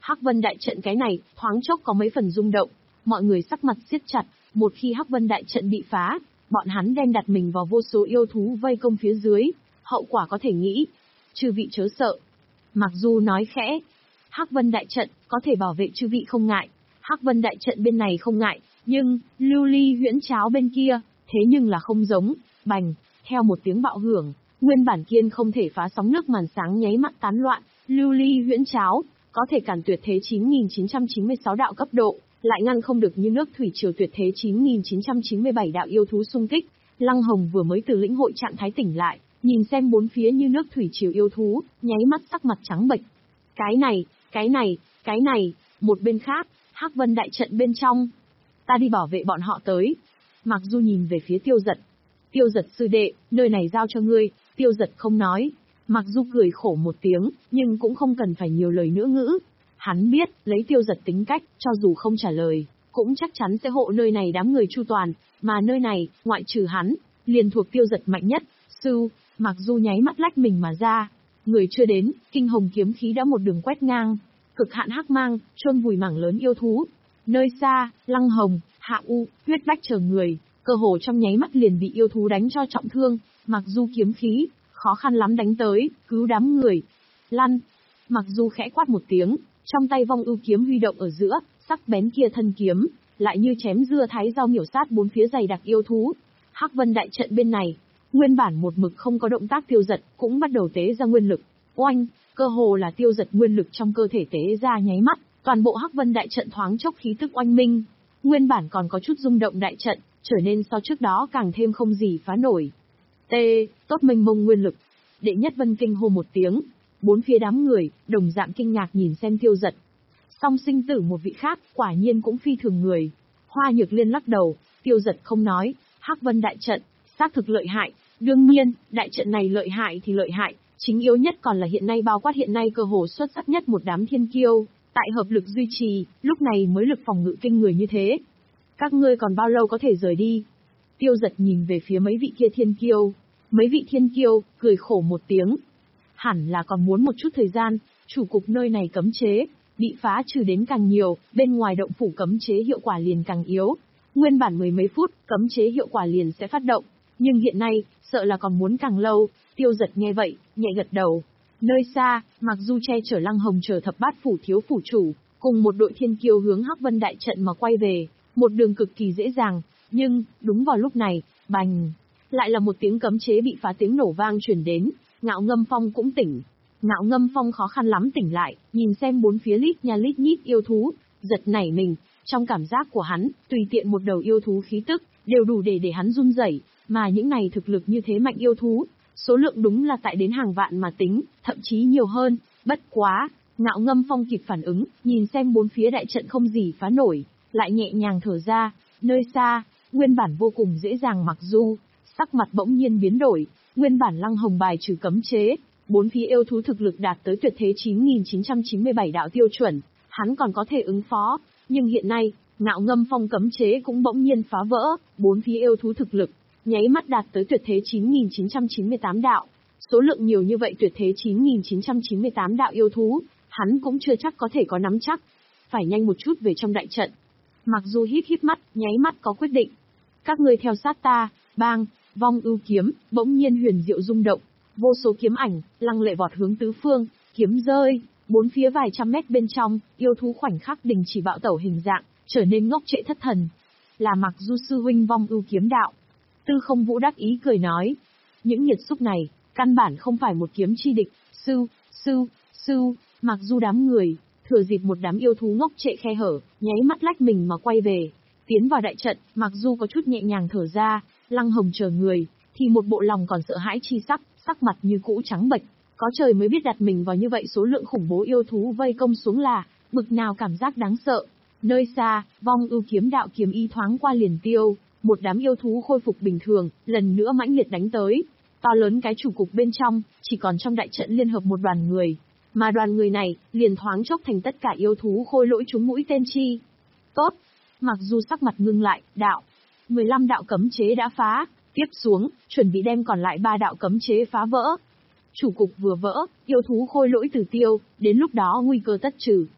[SPEAKER 2] Hắc Vân đại trận cái này, thoáng chốc có mấy phần rung động, mọi người sắc mặt siết chặt, một khi Hắc Vân đại trận bị phá, bọn hắn đem đặt mình vào vô số yêu thú vây công phía dưới, hậu quả có thể nghĩ. Chư vị chớ sợ. Mặc dù nói khẽ, Hắc Vân đại trận có thể bảo vệ chư vị không ngại, Hắc Vân đại trận bên này không ngại, nhưng lưu ly huyễn cháo bên kia, thế nhưng là không giống. Bành, theo một tiếng bạo hưởng, nguyên bản kiên không thể phá sóng nước màn sáng nháy mắt tán loạn, lưu ly huyễn cháo có thể cản tuyệt thế chín nghìn chín trăm chín mươi sáu đạo cấp độ, lại ngăn không được như nước thủy triều tuyệt thế chín nghìn chín trăm chín mươi bảy đạo yêu thú xung kích. Lăng Hồng vừa mới từ lĩnh hội trạng thái tỉnh lại, nhìn xem bốn phía như nước thủy triều yêu thú, nháy mắt sắc mặt trắng bệch. Cái này, cái này, cái này, một bên khác, Hắc Vân đại trận bên trong. Ta đi bảo vệ bọn họ tới. Mặc dù nhìn về phía Tiêu Giật. Tiêu Giật sư đệ, nơi này giao cho ngươi. Tiêu Giật không nói. Mặc dù cười khổ một tiếng, nhưng cũng không cần phải nhiều lời nữa ngữ. Hắn biết, lấy Tiêu Giật tính cách, cho dù không trả lời, cũng chắc chắn sẽ hộ nơi này đám người chu toàn, mà nơi này, ngoại trừ hắn, liền thuộc Tiêu Giật mạnh nhất. Sư, Mặc dù nháy mắt lách mình mà ra. Người chưa đến, kinh hồng kiếm khí đã một đường quét ngang. Cực hạn hắc mang, chôn vùi mảng lớn yêu thú. Nơi xa, Lăng Hồng, Hạ U, Huyết Bách chờ người, cơ hồ trong nháy mắt liền bị yêu thú đánh cho trọng thương. Mặc dù kiếm khí, khó khăn lắm đánh tới, cứu đám người. Lăn. Mặc dù khẽ quát một tiếng, trong tay vong ưu kiếm huy động ở giữa, sắc bén kia thân kiếm, lại như chém dưa thái rau miểu sát bốn phía dày đặc yêu thú. Hắc Vân đại trận bên này, nguyên bản một mực không có động tác Tiêu Giật, cũng bắt đầu tế ra nguyên lực. Oanh, cơ hồ là Tiêu Giật nguyên lực trong cơ thể tế ra nháy mắt, toàn bộ Hắc Vân đại trận thoáng chốc khí tức oanh minh. Nguyên bản còn có chút rung động đại trận, trở nên so trước đó càng thêm không gì phá nổi. T, tốt mênh mông nguyên lực. Đệ Nhất Vân kinh hô một tiếng, bốn phía đám người, đồng dạng kinh ngạc nhìn xem Tiêu Giật. Song sinh tử một vị khác, quả nhiên cũng phi thường người. Hoa Nhược Liên lắc đầu, Tiêu Giật không nói, Hắc Vân đại trận, xác thực lợi hại, đương nhiên, đại trận này lợi hại thì lợi hại, chính yếu nhất còn là hiện nay bao quát hiện nay cơ hồ xuất sắc nhất một đám thiên kiêu, tại hợp lực duy trì, lúc này mới lực phòng ngự kinh người như thế. Các ngươi còn bao lâu có thể rời đi? Tiêu Giật nhìn về phía mấy vị kia thiên kiêu, mấy vị thiên kiêu, cười khổ một tiếng. Hẳn là còn muốn một chút thời gian, chủ cục nơi này cấm chế, bị phá trừ đến càng nhiều, bên ngoài động phủ cấm chế hiệu quả liền càng yếu. Nguyên bản mười mấy phút, cấm chế hiệu quả liền sẽ phát động, nhưng hiện nay, sợ là còn muốn càng lâu. Tiêu Giật nghe vậy, nhẹ gật đầu. Nơi xa, mặc dù che chở Lăng Hồng chờ thập bát phủ thiếu phủ chủ, cùng một đội thiên kiêu hướng Hắc Vân đại trận mà quay về, một đường cực kỳ dễ dàng, nhưng, đúng vào lúc này, bành, lại là một tiếng cấm chế bị phá tiếng nổ vang truyền đến, Ngạo Ngâm Phong cũng tỉnh. Ngạo Ngâm Phong khó khăn lắm tỉnh lại, nhìn xem bốn phía lít nha lít nhít yêu thú, giật nảy mình, trong cảm giác của hắn, tùy tiện một đầu yêu thú khí tức, đều đủ để để hắn run rẩy, mà những này thực lực như thế mạnh yêu thú, số lượng đúng là tại đến hàng vạn mà tính, thậm chí nhiều hơn. Bất quá, Ngạo Ngâm Phong kịp phản ứng, nhìn xem bốn phía đại trận không gì phá nổi, lại nhẹ nhàng thở ra. Nơi xa, nguyên bản vô cùng dễ dàng Mặc Du, sắc mặt bỗng nhiên biến đổi, nguyên bản Lăng Hồng bài trừ cấm chế, bốn phía yêu thú thực lực đạt tới tuyệt thế chín nghìn chín trăm chín mươi bảy đạo tiêu chuẩn, hắn còn có thể ứng phó, nhưng hiện nay, Ngạo Ngâm Phong cấm chế cũng bỗng nhiên phá vỡ, bốn phía yêu thú thực lực nháy mắt đạt tới tuyệt thế chín nghìn chín trăm chín mươi tám đạo. Số lượng nhiều như vậy tuyệt thế chín nghìn chín trăm chín mươi tám đạo yêu thú, hắn cũng chưa chắc có thể có nắm chắc. Phải nhanh một chút về trong đại trận. Mặc dù híp híp mắt, nháy mắt có quyết định. Các ngươi theo sát ta, bang, vong ưu kiếm, bỗng nhiên huyền diệu rung động. Vô số kiếm ảnh, lăng lệ vọt hướng tứ phương, kiếm rơi, bốn phía vài trăm mét bên trong, yêu thú khoảnh khắc đình chỉ bạo tẩu hình dạng, trở nên ngốc trệ thất thần. Là Mặc Du sư huynh vong ưu kiếm đạo. Tư Không Vũ đắc ý cười nói, những nhiệt xúc này, căn bản không phải một kiếm chi địch. Sư, sư, sư, Mặc Du đám người, thừa dịp một đám yêu thú ngốc trệ khe hở, nháy mắt lách mình mà quay về, tiến vào đại trận. Mặc Du có chút nhẹ nhàng thở ra, Lăng Hồng chờ người, thì một bộ lòng còn sợ hãi chi sắc, sắc mặt như cũ trắng bệch, có trời mới biết đặt mình vào như vậy số lượng khủng bố yêu thú vây công xuống là, bực nào cảm giác đáng sợ. Nơi xa, vong ưu kiếm đạo kiếm y thoáng qua liền tiêu, một đám yêu thú khôi phục bình thường, lần nữa mãnh liệt đánh tới. To lớn cái chủ cục bên trong, chỉ còn trong đại trận liên hợp một đoàn người, mà đoàn người này, liền thoáng chốc thành tất cả yêu thú khôi lỗi trúng mũi tên chi. Tốt, Mặc dù sắc mặt ngưng lại, đạo, mười lăm đạo cấm chế đã phá, tiếp xuống, chuẩn bị đem còn lại ba đạo cấm chế phá vỡ. Chủ cục vừa vỡ, yêu thú khôi lỗi từ tiêu, đến lúc đó nguy cơ tất trừ.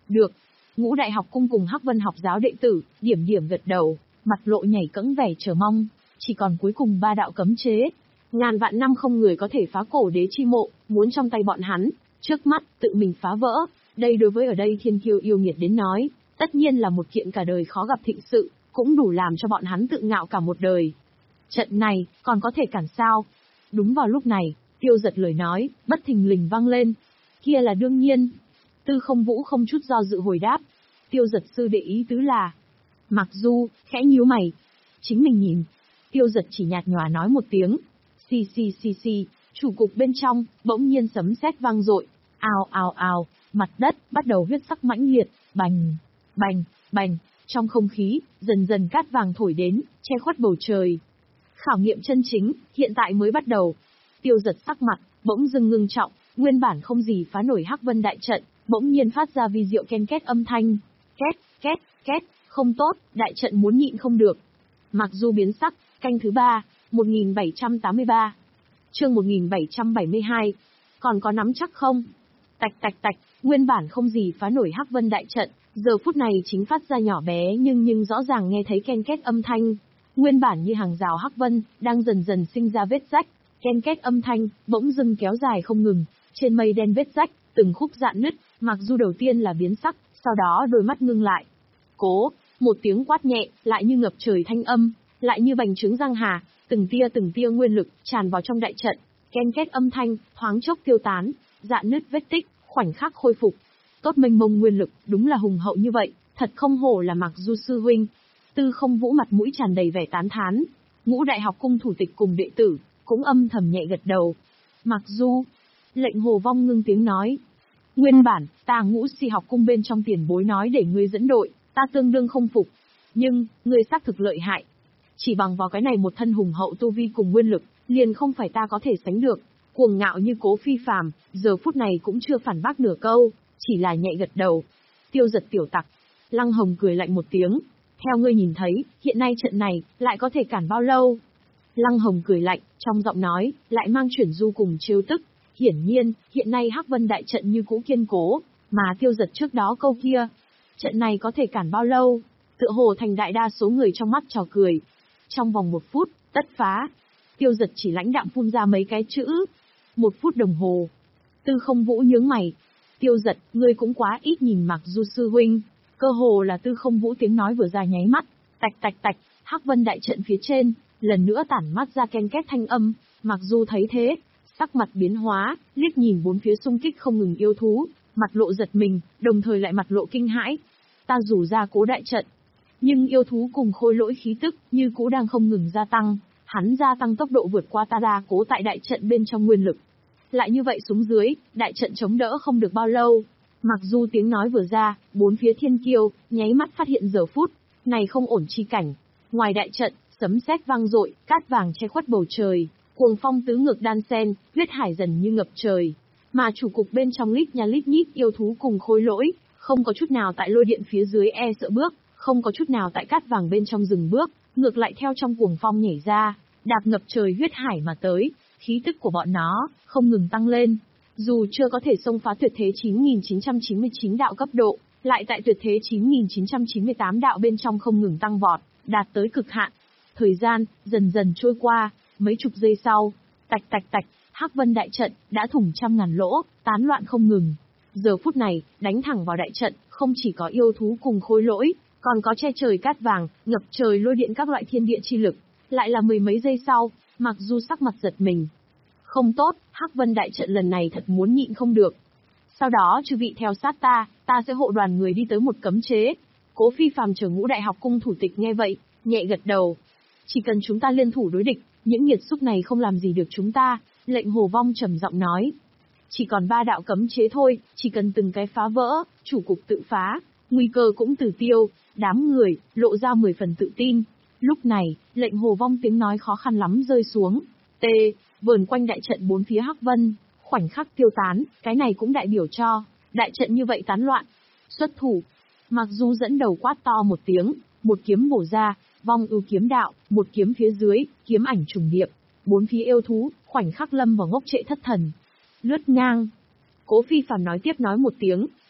[SPEAKER 2] Được. Ngũ Đại học cung cùng Hắc Vân học giáo đệ tử, điểm điểm gật đầu, mặt lộ nhảy cẫng vẻ chờ mong. Chỉ còn cuối cùng ba đạo cấm chế. Ngàn vạn năm không người có thể phá cổ đế chi mộ, muốn trong tay bọn hắn, trước mắt, tự mình phá vỡ. Đây đối với ở đây thiên kiêu yêu nghiệt đến nói, tất nhiên là một kiện cả đời khó gặp thịnh sự, cũng đủ làm cho bọn hắn tự ngạo cả một đời. Trận này, còn có thể cản sao? Đúng vào lúc này, Tiêu Giật lời nói, bất thình lình vang lên. Kia là đương nhiên. Tư Không Vũ không chút do dự hồi đáp. Tiêu Giật sư đệ ý tứ là. Mặc Du, khẽ nhíu mày. Chính mình nhìn. Tiêu Giật chỉ nhạt nhòa nói một tiếng. Xì xì xì xì, chủ cục bên trong, bỗng nhiên sấm sét vang dội. Ào ào ào, mặt đất bắt đầu huyết sắc mãnh liệt, bành, bành, bành. Trong không khí, dần dần cát vàng thổi đến, che khuất bầu trời. Khảo nghiệm chân chính, hiện tại mới bắt đầu. Tiêu Giật sắc mặt, bỗng dưng ngưng trọng, nguyên bản không gì phá nổi Hắc Vân đại trận, bỗng nhiên phát ra vi diệu ken két âm thanh. Két, két, két, không tốt, đại trận muốn nhịn không được. Mặc dù biến sắc, canh thứ ba, một nghìn bảy trăm tám mươi ba. Chương một nghìn bảy trăm bảy mươi hai. Còn có nắm chắc không? Tạch tạch tạch, nguyên bản không gì phá nổi Hắc Vân đại trận, giờ phút này chính phát ra nhỏ bé nhưng nhưng rõ ràng nghe thấy ken két âm thanh. Nguyên bản như hàng rào Hắc Vân, đang dần dần sinh ra vết rách, ken két âm thanh, bỗng dưng kéo dài không ngừng, trên mây đen vết rách, từng khúc dạn nứt, Mặc Dù đầu tiên là biến sắc, sau đó đôi mắt ngưng lại. Cố, một tiếng quát nhẹ, lại như ngập trời thanh âm, lại như bành trướng răng hà, từng tia từng tia nguyên lực tràn vào trong đại trận, ken két âm thanh, thoáng chốc tiêu tán, dạn nứt vết tích, khoảnh khắc khôi phục. Tốt mênh mông nguyên lực, đúng là hùng hậu như vậy, thật không hổ là Mặc Du sư huynh. Tư Không Vũ mặt mũi tràn đầy vẻ tán thán, Ngũ Đại học cung thủ tịch cùng đệ tử, cũng âm thầm nhẹ gật đầu. Mặc Du, lệnh Hồ Vong ngưng tiếng nói. Nguyên bản, ta Ngũ Si học cung bên trong tiền bối nói để ngươi dẫn đội, ta tương đương không phục. Nhưng, ngươi xác thực lợi hại. Chỉ bằng vào cái này một thân hùng hậu tu vi cùng nguyên lực, liền không phải ta có thể sánh được. Cuồng ngạo như Cố Phi Phàm, giờ phút này cũng chưa phản bác nửa câu, chỉ là nhẹ gật đầu. Tiêu Giật tiểu tặc. Lăng Hồng cười lạnh một tiếng. Theo ngươi nhìn thấy, hiện nay trận này, lại có thể cản bao lâu? Lăng Hồng cười lạnh, trong giọng nói, lại mang chuyển du cùng trêu tức. Hiển nhiên, hiện nay Hắc Vân đại trận như cũ kiên cố, mà Tiêu Giật trước đó câu kia. Trận này có thể cản bao lâu? Tựa hồ thành đại đa số người trong mắt trò cười. Trong vòng một phút, tất phá. Tiêu Giật chỉ lãnh đạm phun ra mấy cái chữ. Một phút đồng hồ. Tư Không Vũ nhướng mày. Tiêu Giật, ngươi cũng quá ít nhìn Mặc Du sư huynh. Cơ hồ là Tư Không Vũ tiếng nói vừa ra nháy mắt, tạch tạch tạch, Hắc Vân đại trận phía trên, lần nữa tản mắt ra ken két thanh âm. Mặc dù thấy thế, sắc mặt biến hóa, liếc nhìn bốn phía xung kích không ngừng yêu thú, mặt lộ giật mình, đồng thời lại mặt lộ kinh hãi. Ta rủ ra cố đại trận, nhưng yêu thú cùng khôi lỗi khí tức như cũ đang không ngừng gia tăng, hắn gia tăng tốc độ vượt qua ta ra cố tại đại trận bên trong nguyên lực. Lại như vậy xuống dưới, đại trận chống đỡ không được bao lâu. Mặc dù tiếng nói vừa ra, bốn phía thiên kiêu, nháy mắt phát hiện giờ phút này không ổn chi cảnh. Ngoài đại trận, sấm sét vang dội, cát vàng che khuất bầu trời, cuồng phong tứ ngược đan sen, huyết hải dần như ngập trời. Mà chủ cục bên trong lít nha lít nhít yêu thú cùng khôi lỗi, không có chút nào tại lôi điện phía dưới e sợ bước, không có chút nào tại cát vàng bên trong dừng bước, ngược lại theo trong cuồng phong nhảy ra, đạp ngập trời huyết hải mà tới, khí tức của bọn nó không ngừng tăng lên. Dù chưa có thể xông phá tuyệt thế chín nghìn chín trăm chín mươi chín đạo cấp độ, lại tại tuyệt thế chín nghìn chín trăm chín mươi tám đạo bên trong không ngừng tăng vọt, đạt tới cực hạn. Thời gian dần dần trôi qua, mấy chục giây sau, tạch tạch tạch, Hắc Vân đại trận đã thủng trăm ngàn lỗ, tán loạn không ngừng. Giờ phút này, đánh thẳng vào đại trận, không chỉ có yêu thú cùng khôi lỗi, còn có che trời cát vàng, ngập trời lôi điện các loại thiên địa chi lực. Lại là mười mấy giây sau, Mặc Dù sắc mặt giật mình. Không tốt, Hắc Vân đại trận lần này thật muốn nhịn không được. Sau đó chư vị theo sát ta, ta sẽ hộ đoàn người đi tới một cấm chế. Cố Phi Phàm chờ Ngũ Đại học cung thủ tịch nghe vậy, nhẹ gật đầu. Chỉ cần chúng ta liên thủ đối địch, những nghiệt xúc này không làm gì được chúng ta, lệnh Hồ Vong trầm giọng nói. Chỉ còn ba đạo cấm chế thôi, chỉ cần từng cái phá vỡ, chủ cục tự phá, nguy cơ cũng từ tiêu, đám người, lộ ra mười phần tự tin. Lúc này, lệnh Hồ Vong tiếng nói khó khăn lắm rơi xuống. T, vờn quanh đại trận bốn phía Hắc Vân, khoảnh khắc tiêu tán, cái này cũng đại biểu cho, đại trận như vậy tán loạn. Xuất thủ, Mặc Dù dẫn đầu quát to một tiếng, một kiếm bổ ra, vong ưu kiếm đạo, một kiếm phía dưới, kiếm ảnh trùng điệp, bốn phía yêu thú, khoảnh khắc lâm vào ngốc trệ thất thần. Lướt ngang. Cố Phi Phàm nói tiếp nói một tiếng,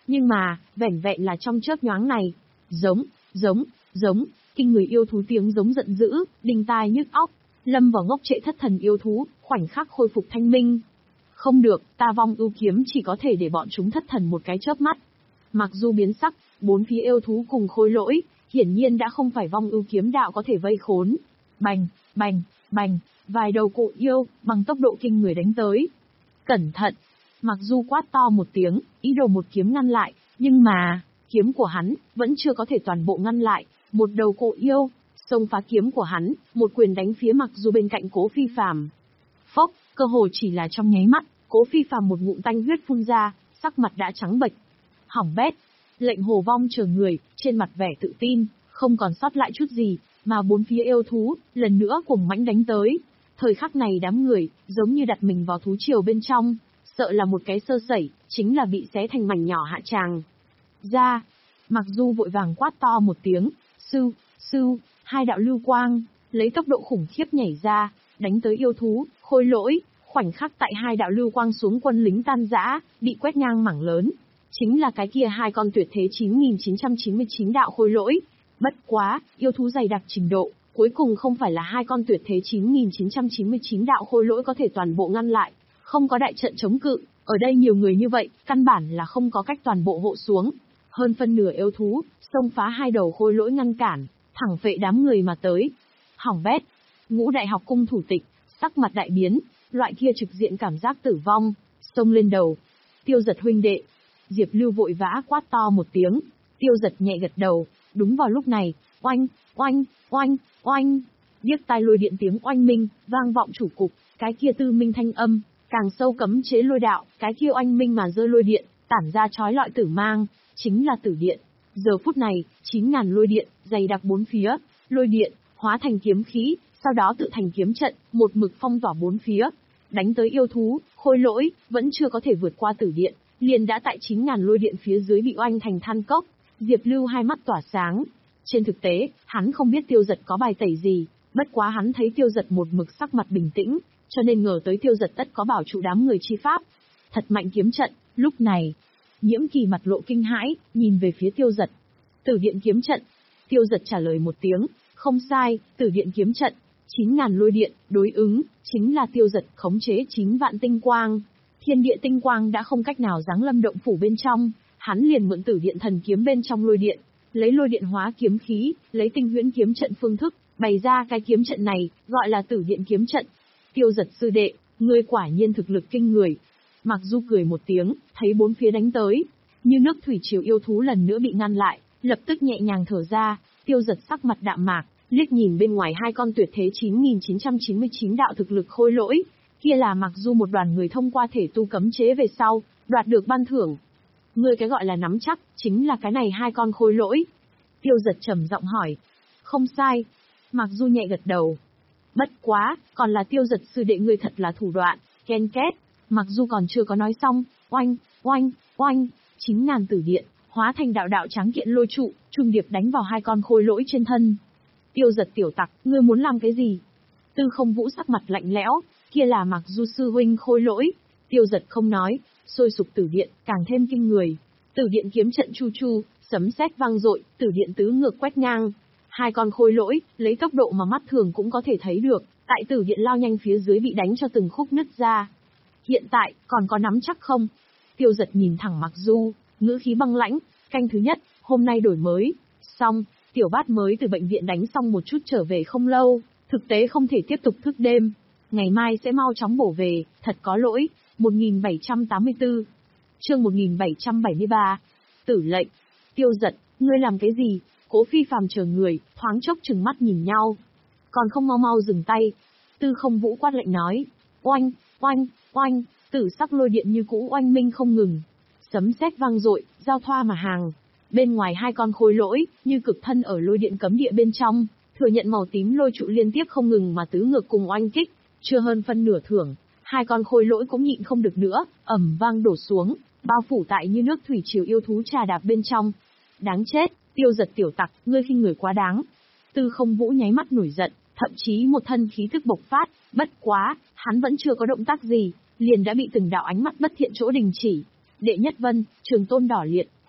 [SPEAKER 2] Nhưng mà, vẻn vẹn là trong chớp nhoáng này, giống, giống, giống, kinh người yêu thú tiếng giống giận dữ, đinh tai nhức óc, lâm vào ngốc trệ thất thần yêu thú, khoảnh khắc khôi phục thanh minh. Không được, ta vong ưu kiếm chỉ có thể để bọn chúng thất thần một cái chớp mắt. Mặc dù biến sắc, bốn phía yêu thú cùng khôi lỗi, hiển nhiên đã không phải vong ưu kiếm đạo có thể vây khốn. Bành, bành, bành, vài đầu cụ yêu, bằng tốc độ kinh người đánh tới. Cẩn thận! Mặc dù quát to một tiếng, ý đồ một kiếm ngăn lại, nhưng mà, kiếm của hắn, vẫn chưa có thể toàn bộ ngăn lại, một đầu cụ yêu, xông phá kiếm của hắn, một quyền đánh phía Mặc Dù bên cạnh Cố Phi Phàm. Phốc, cơ hồ chỉ là trong nháy mắt, Cố Phi Phàm một ngụm tanh huyết phun ra, sắc mặt đã trắng bệch. Hỏng bét! Lệnh Hồ Vong chờ người, trên mặt vẻ tự tin, không còn sót lại chút gì, mà bốn phía yêu thú, lần nữa cuồng mãnh đánh tới. Thời khắc này đám người, giống như đặt mình vào thú triều bên trong, sợ là một cái sơ sẩy, chính là bị xé thành mảnh nhỏ hạ tràng. Ra! Mặc dù vội vàng quát to một tiếng, sư, sư, hai đạo lưu quang, lấy tốc độ khủng khiếp nhảy ra, đánh tới yêu thú, khôi lỗi, khoảnh khắc tại hai đạo lưu quang xuống quân lính tan rã, bị quét ngang mảng lớn. Chính là cái kia hai con tuyệt thế chín nghìn chín trăm chín mươi chín đạo khôi lỗi. Bất quá, yêu thú dày đặc trình độ, cuối cùng không phải là hai con tuyệt thế chín nghìn chín trăm chín mươi chín đạo khôi lỗi có thể toàn bộ ngăn lại, không có đại trận chống cự, ở đây nhiều người như vậy, căn bản là không có cách toàn bộ hộ xuống. Hơn phân nửa yêu thú, xông phá hai đầu khôi lỗi ngăn cản, thẳng phệ đám người mà tới. Hỏng bét! Ngũ đại học cung thủ tịch, sắc mặt đại biến, loại kia trực diện cảm giác tử vong, xông lên đầu. Tiêu Giật huynh đệ. Diệp Lưu vội vã quát to một tiếng, Tiêu Giật nhẹ gật đầu, đúng vào lúc này, oanh, oanh, oanh, oanh, điếc tai lôi điện tiếng oanh minh, vang vọng chủ cục, cái kia tư minh thanh âm, càng sâu cấm chế lôi đạo, cái kia oanh minh mà rơi lôi điện, tản ra chói lọi tử mang, chính là tử điện. Giờ phút này, chín ngàn lôi điện, dày đặc bốn phía, lôi điện, hóa thành kiếm khí, sau đó tự thành kiếm trận, một mực phong tỏa bốn phía, đánh tới yêu thú, khôi lỗi, vẫn chưa có thể vượt qua tử điện, liền đã tại chín ngàn lôi điện phía dưới bị oanh thành than cốc. Diệp Lưu hai mắt tỏa sáng. Trên thực tế, hắn không biết Tiêu Giật có bài tẩy gì, bất quá hắn thấy Tiêu Giật một mực sắc mặt bình tĩnh, cho nên ngờ tới Tiêu Giật tất có bảo trụ đám người chi pháp. Thật mạnh kiếm trận, lúc này, Nhiễm Kỳ mặt lộ kinh hãi, nhìn về phía Tiêu Giật. Tử điện kiếm trận. Tiêu Giật trả lời một tiếng, không sai, tử điện kiếm trận, chín ngàn lôi điện, đối ứng, chính là Tiêu Giật khống chế chín vạn tinh quang. Thiên địa tinh quang đã không cách nào giáng lâm động phủ bên trong, hắn liền mượn tử điện thần kiếm bên trong lôi điện, lấy lôi điện hóa kiếm khí, lấy tinh huyễn kiếm trận phương thức, bày ra cái kiếm trận này, gọi là tử điện kiếm trận. Tiêu Giật sư đệ, ngươi quả nhiên thực lực kinh người. Mặc dù cười một tiếng, thấy bốn phía đánh tới, như nước thủy triều yêu thú lần nữa bị ngăn lại, lập tức nhẹ nhàng thở ra. Tiêu Giật sắc mặt đạm mạc, liếc nhìn bên ngoài hai con tuyệt thế chín nghìn chín trăm chín mươi chín đạo thực lực khôi lỗi, kia là mặc dù một đoàn người thông qua thể tu cấm chế về sau, đoạt được ban thưởng. Ngươi cái gọi là nắm chắc, chính là cái này hai con khôi lỗi. Tiêu Giật trầm giọng hỏi. Không sai. Mặc dù nhẹ gật đầu. Bất quá, còn là Tiêu Giật sư đệ ngươi thật là thủ đoạn, ken két. Mặc dù còn chưa có nói xong, oanh, oanh, oanh, chín ngàn tử điện, hóa thành đạo đạo tráng kiện lôi trụ, trung điệp đánh vào hai con khôi lỗi trên thân. Tiêu Giật tiểu tặc, ngươi muốn làm cái gì? Tư Không Vũ sắc mặt lạnh lẽo, kia là Mặc dù sư huynh khôi lỗi. Tiêu Giật không nói, sôi sục tử điện, càng thêm kinh người. Tử điện kiếm trận chu chu, sấm sét vang dội, tử điện tứ ngược quét ngang. Hai con khôi lỗi, lấy tốc độ mà mắt thường cũng có thể thấy được, tại tử điện lao nhanh phía dưới bị đánh cho từng khúc nứt ra. Hiện tại, còn có nắm chắc không? Tiêu Giật nhìn thẳng Mặc Du, ngữ khí băng lãnh, canh thứ nhất, hôm nay đổi mới. Xong, Tiểu Bát mới từ bệnh viện đánh xong một chút trở về không lâu, thực tế không thể tiếp tục thức đêm. Ngày mai sẽ mau chóng bổ về, thật có lỗi. một nghìn bảy trăm tám mươi tư Chương một nghìn bảy trăm bảy mươi ba Tử lệnh. Tiêu Giật, ngươi làm cái gì? Cố Phi Phàm chờ người, thoáng chốc trừng mắt nhìn nhau. Còn không mau mau dừng tay. Tư Không Vũ quát lệnh nói. Oanh, oanh, oanh, tử sắc lôi điện như cũ oanh minh không ngừng. Sấm sét vang dội, giao thoa mà hàng. Bên ngoài hai con khôi lỗi, như cực thân ở lôi điện cấm địa bên trong, thừa nhận màu tím lôi trụ liên tiếp không ngừng mà tứ ngược cùng oanh kích, chưa hơn phân nửa thưởng. Hai con khôi lỗi cũng nhịn không được nữa, ầm vang đổ xuống, bao phủ tại như nước thủy triều yêu thú trà đạp bên trong. Đáng chết, Tiêu Giật tiểu tặc, ngươi khinh người quá đáng. Tư Không Vũ nháy mắt nổi giận, thậm chí một thân khí thức bộc phát, bất quá, hắn vẫn chưa có động tác gì, liền đã bị từng đạo ánh mắt bất thiện chỗ đình chỉ. Đệ Nhất Vân, Trường Tôn Đỏ Liệt,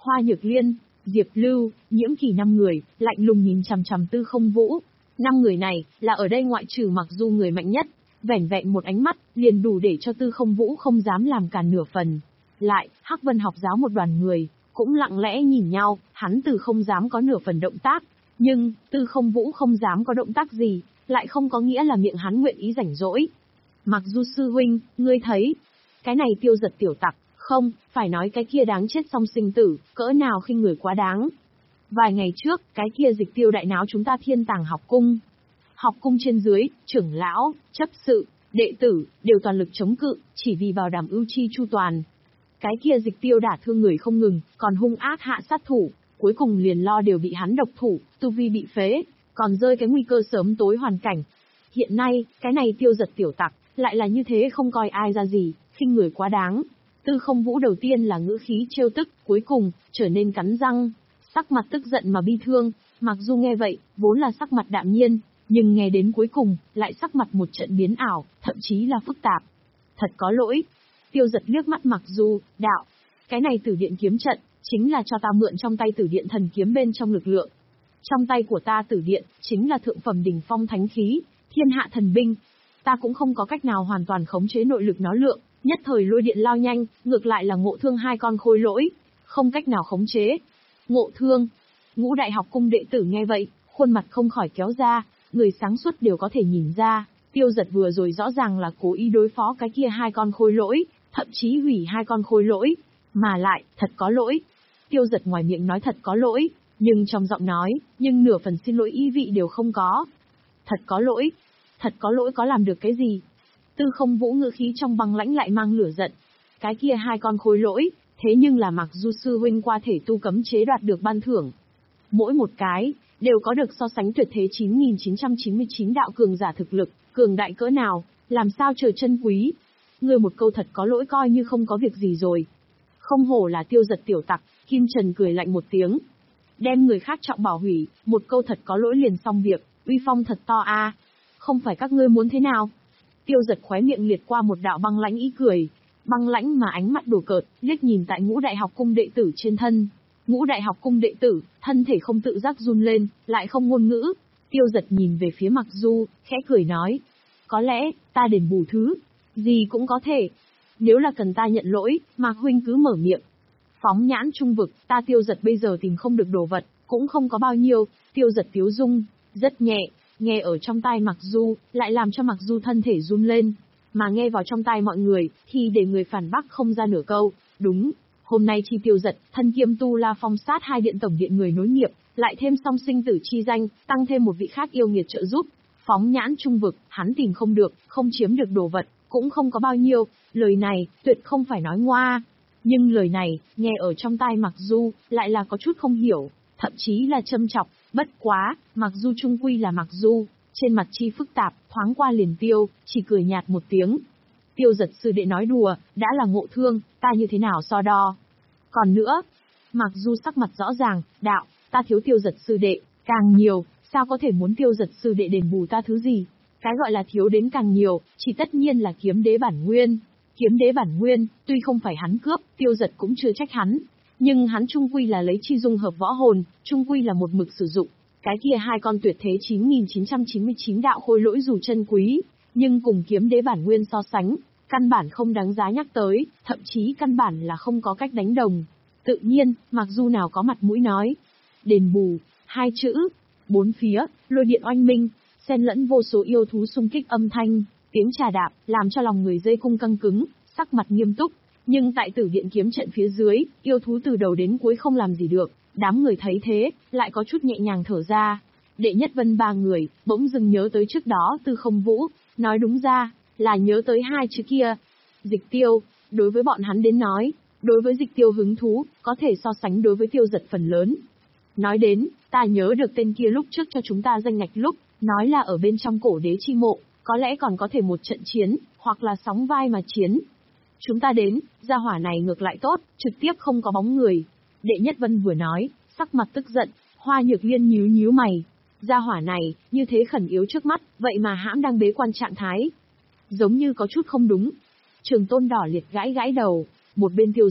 [SPEAKER 2] Hoa Nhược Liên, Diệp Lưu, Nhiễm Kỳ năm người, lạnh lùng nhìn chằm chằm Tư Không Vũ. Năm người này, là ở đây ngoại trừ Mặc Du người mạnh nhất, vẻn vẹn một ánh mắt, liền đủ để cho Tư Không Vũ không dám làm cản nửa phần. Lại, Hắc Vân học giáo một đoàn người, cũng lặng lẽ nhìn nhau, hắn từ không dám có nửa phần động tác. Nhưng, Tư Không Vũ không dám có động tác gì, lại không có nghĩa là miệng hắn nguyện ý rảnh rỗi. Mặc Du sư huynh, ngươi thấy, cái này Tiêu Giật tiểu tặc, không, phải nói cái kia đáng chết song sinh tử, cỡ nào khinh người quá đáng. Vài ngày trước, cái kia Dịch Tiêu đại náo chúng ta Thiên Tàng học cung. Học cung trên dưới, trưởng lão, chấp sự, đệ tử, đều toàn lực chống cự, chỉ vì bảo đảm ưu chi chu toàn. Cái kia Dịch Tiêu đả thương người không ngừng, còn hung ác hạ sát thủ, cuối cùng liền lo đều bị hắn độc thủ, tu vi bị phế, còn rơi cái nguy cơ sớm tối hoàn cảnh. Hiện nay, cái này Tiêu Giật tiểu tặc, lại là như thế không coi ai ra gì, khinh người quá đáng. Tư Không Vũ đầu tiên là ngữ khí trêu tức, cuối cùng, trở nên cắn răng, sắc mặt tức giận mà bi thương. Mặc dù nghe vậy, vốn là sắc mặt đạm nhiên, nhưng nghe đến cuối cùng, lại sắc mặt một trận biến ảo, thậm chí là phức tạp. Thật có lỗi. Tiêu Giật liếc mắt Mặc Du, đạo, cái này Tử Điện kiếm trận, chính là cho ta mượn trong tay Tử Điện thần kiếm bên trong lực lượng. Trong tay của ta Tử Điện, chính là thượng phẩm đỉnh phong thánh khí, thiên hạ thần binh. Ta cũng không có cách nào hoàn toàn khống chế nội lực nó lượng, nhất thời lôi điện lao nhanh, ngược lại là ngộ thương hai con khôi lỗi, không cách nào khống chế. Ngộ thương. Ngũ Đại học cung đệ tử nghe vậy, khuôn mặt không khỏi kéo ra, người sáng suốt đều có thể nhìn ra, Tiêu Giật vừa rồi rõ ràng là cố ý đối phó cái kia hai con khôi lỗi, thậm chí hủy hai con khôi lỗi, mà lại, thật có lỗi. Tiêu Giật ngoài miệng nói thật có lỗi, nhưng trong giọng nói, nhưng nửa phần xin lỗi ý vị đều không có. Thật có lỗi. Thật có lỗi có làm được cái gì? Tư Không Vũ ngữ khí trong băng lãnh lại mang lửa giận. Cái kia hai con khôi lỗi, thế nhưng là Mặc Du sư huynh qua thể tu cấm chế đoạt được ban thưởng. Mỗi một cái, đều có được so sánh tuyệt thế chín nghìn chín trăm chín mươi chín đạo cường giả thực lực, cường đại cỡ nào, làm sao chờ chân quý. Ngươi một câu thật có lỗi coi như không có việc gì rồi. Không hổ là Tiêu Giật tiểu tặc, Kim Trần cười lạnh một tiếng. Đem người khác trọng bảo hủy, một câu thật có lỗi liền xong việc, uy phong thật to a. Không phải các ngươi muốn thế nào? Tiêu Giật khóe miệng liệt qua một đạo băng lãnh ý cười, băng lãnh mà ánh mắt đùa cợt, liếc nhìn tại Ngũ Đại học cung đệ tử trên thân. Ngũ Đại học cung đệ tử, thân thể không tự giác run lên, lại không ngôn ngữ. Tiêu Giật nhìn về phía Mặc Du, khẽ cười nói, có lẽ, ta đền bù thứ, gì cũng có thể. Nếu là cần ta nhận lỗi, Mạc huynh cứ mở miệng. Phóng nhãn trung vực, ta Tiêu Giật bây giờ tìm không được đồ vật, cũng không có bao nhiêu. Tiêu Giật tiếu dung, rất nhẹ, nghe ở trong tai Mặc Du, lại làm cho Mặc Du thân thể run lên. Mà nghe vào trong tai mọi người, thì để người phản bác không ra nửa câu. Đúng, hôm nay chi Tiêu Giật, thân kiêm tu la phong sát hai điện tổng điện người nối nghiệp, lại thêm song sinh tử chi danh, tăng thêm một vị khác yêu nghiệt trợ giúp. Phóng nhãn trung vực, hắn tìm không được, không chiếm được đồ vật, cũng không có bao nhiêu. Lời này, tuyệt không phải nói ngoa. Nhưng lời này, nghe ở trong tai Mặc Du, lại là có chút không hiểu, thậm chí là châm chọc. Bất quá, Mặc Du trung quy là Mặc Du, trên mặt chi phức tạp, thoáng qua liền tiêu, chỉ cười nhạt một tiếng. Tiêu Giật sư đệ nói đùa, đã là ngộ thương, ta như thế nào so đo. Còn nữa, Mặc Du sắc mặt rõ ràng, đạo, ta thiếu Tiêu Giật sư đệ, càng nhiều, sao có thể muốn Tiêu Giật sư đệ đền bù ta thứ gì? Cái gọi là thiếu đến càng nhiều, chỉ tất nhiên là kiếm đế bản nguyên. Kiếm đế bản nguyên, tuy không phải hắn cướp, Tiêu Giật cũng chưa trách hắn. Nhưng hắn trung quy là lấy chi dung hợp võ hồn, trung quy là một mực sử dụng. Cái kia hai con tuyệt thế chín nghìn chín trăm chín mươi chín đạo khôi lỗi dù chân quý, nhưng cùng kiếm đế bản nguyên so sánh, căn bản không đáng giá nhắc tới, thậm chí căn bản là không có cách đánh đồng. Tự nhiên, Mặc Du nào có mặt mũi nói. Đền bù, hai chữ, bốn phía, lôi điện oanh minh, xen lẫn vô số yêu thú xung kích âm thanh, tiếng trà đạp, làm cho lòng người dây cung căng cứng, sắc mặt nghiêm túc. Nhưng tại Tử Điện kiếm trận phía dưới, yêu thú từ đầu đến cuối không làm gì được, đám người thấy thế, lại có chút nhẹ nhàng thở ra. Đệ Nhất Vân ba người, bỗng dưng nhớ tới trước đó Tư Không Vũ, nói đúng ra, là nhớ tới hai chữ kia. Dịch Tiêu, đối với bọn hắn đến nói, đối với Dịch Tiêu hứng thú, có thể so sánh đối với Tiêu Giật phần lớn. Nói đến, ta nhớ được tên kia lúc trước cho chúng ta danh ngạch lúc, nói là ở bên trong cổ đế chi mộ, có lẽ còn có thể một trận chiến, hoặc là sóng vai mà chiến. Chúng ta đến, gia hỏa này ngược lại tốt, trực tiếp không có bóng người. Đệ Nhất Vân vừa nói, sắc mặt tức giận, Hoa Nhược Liên nhíu nhíu mày. Gia hỏa này, như thế khẩn yếu trước mắt, vậy mà hãm đang bế quan trạng thái. Giống như có chút không đúng. Trường Tôn đỏ liệt gãi gãi đầu, một bên Tiêu Giật,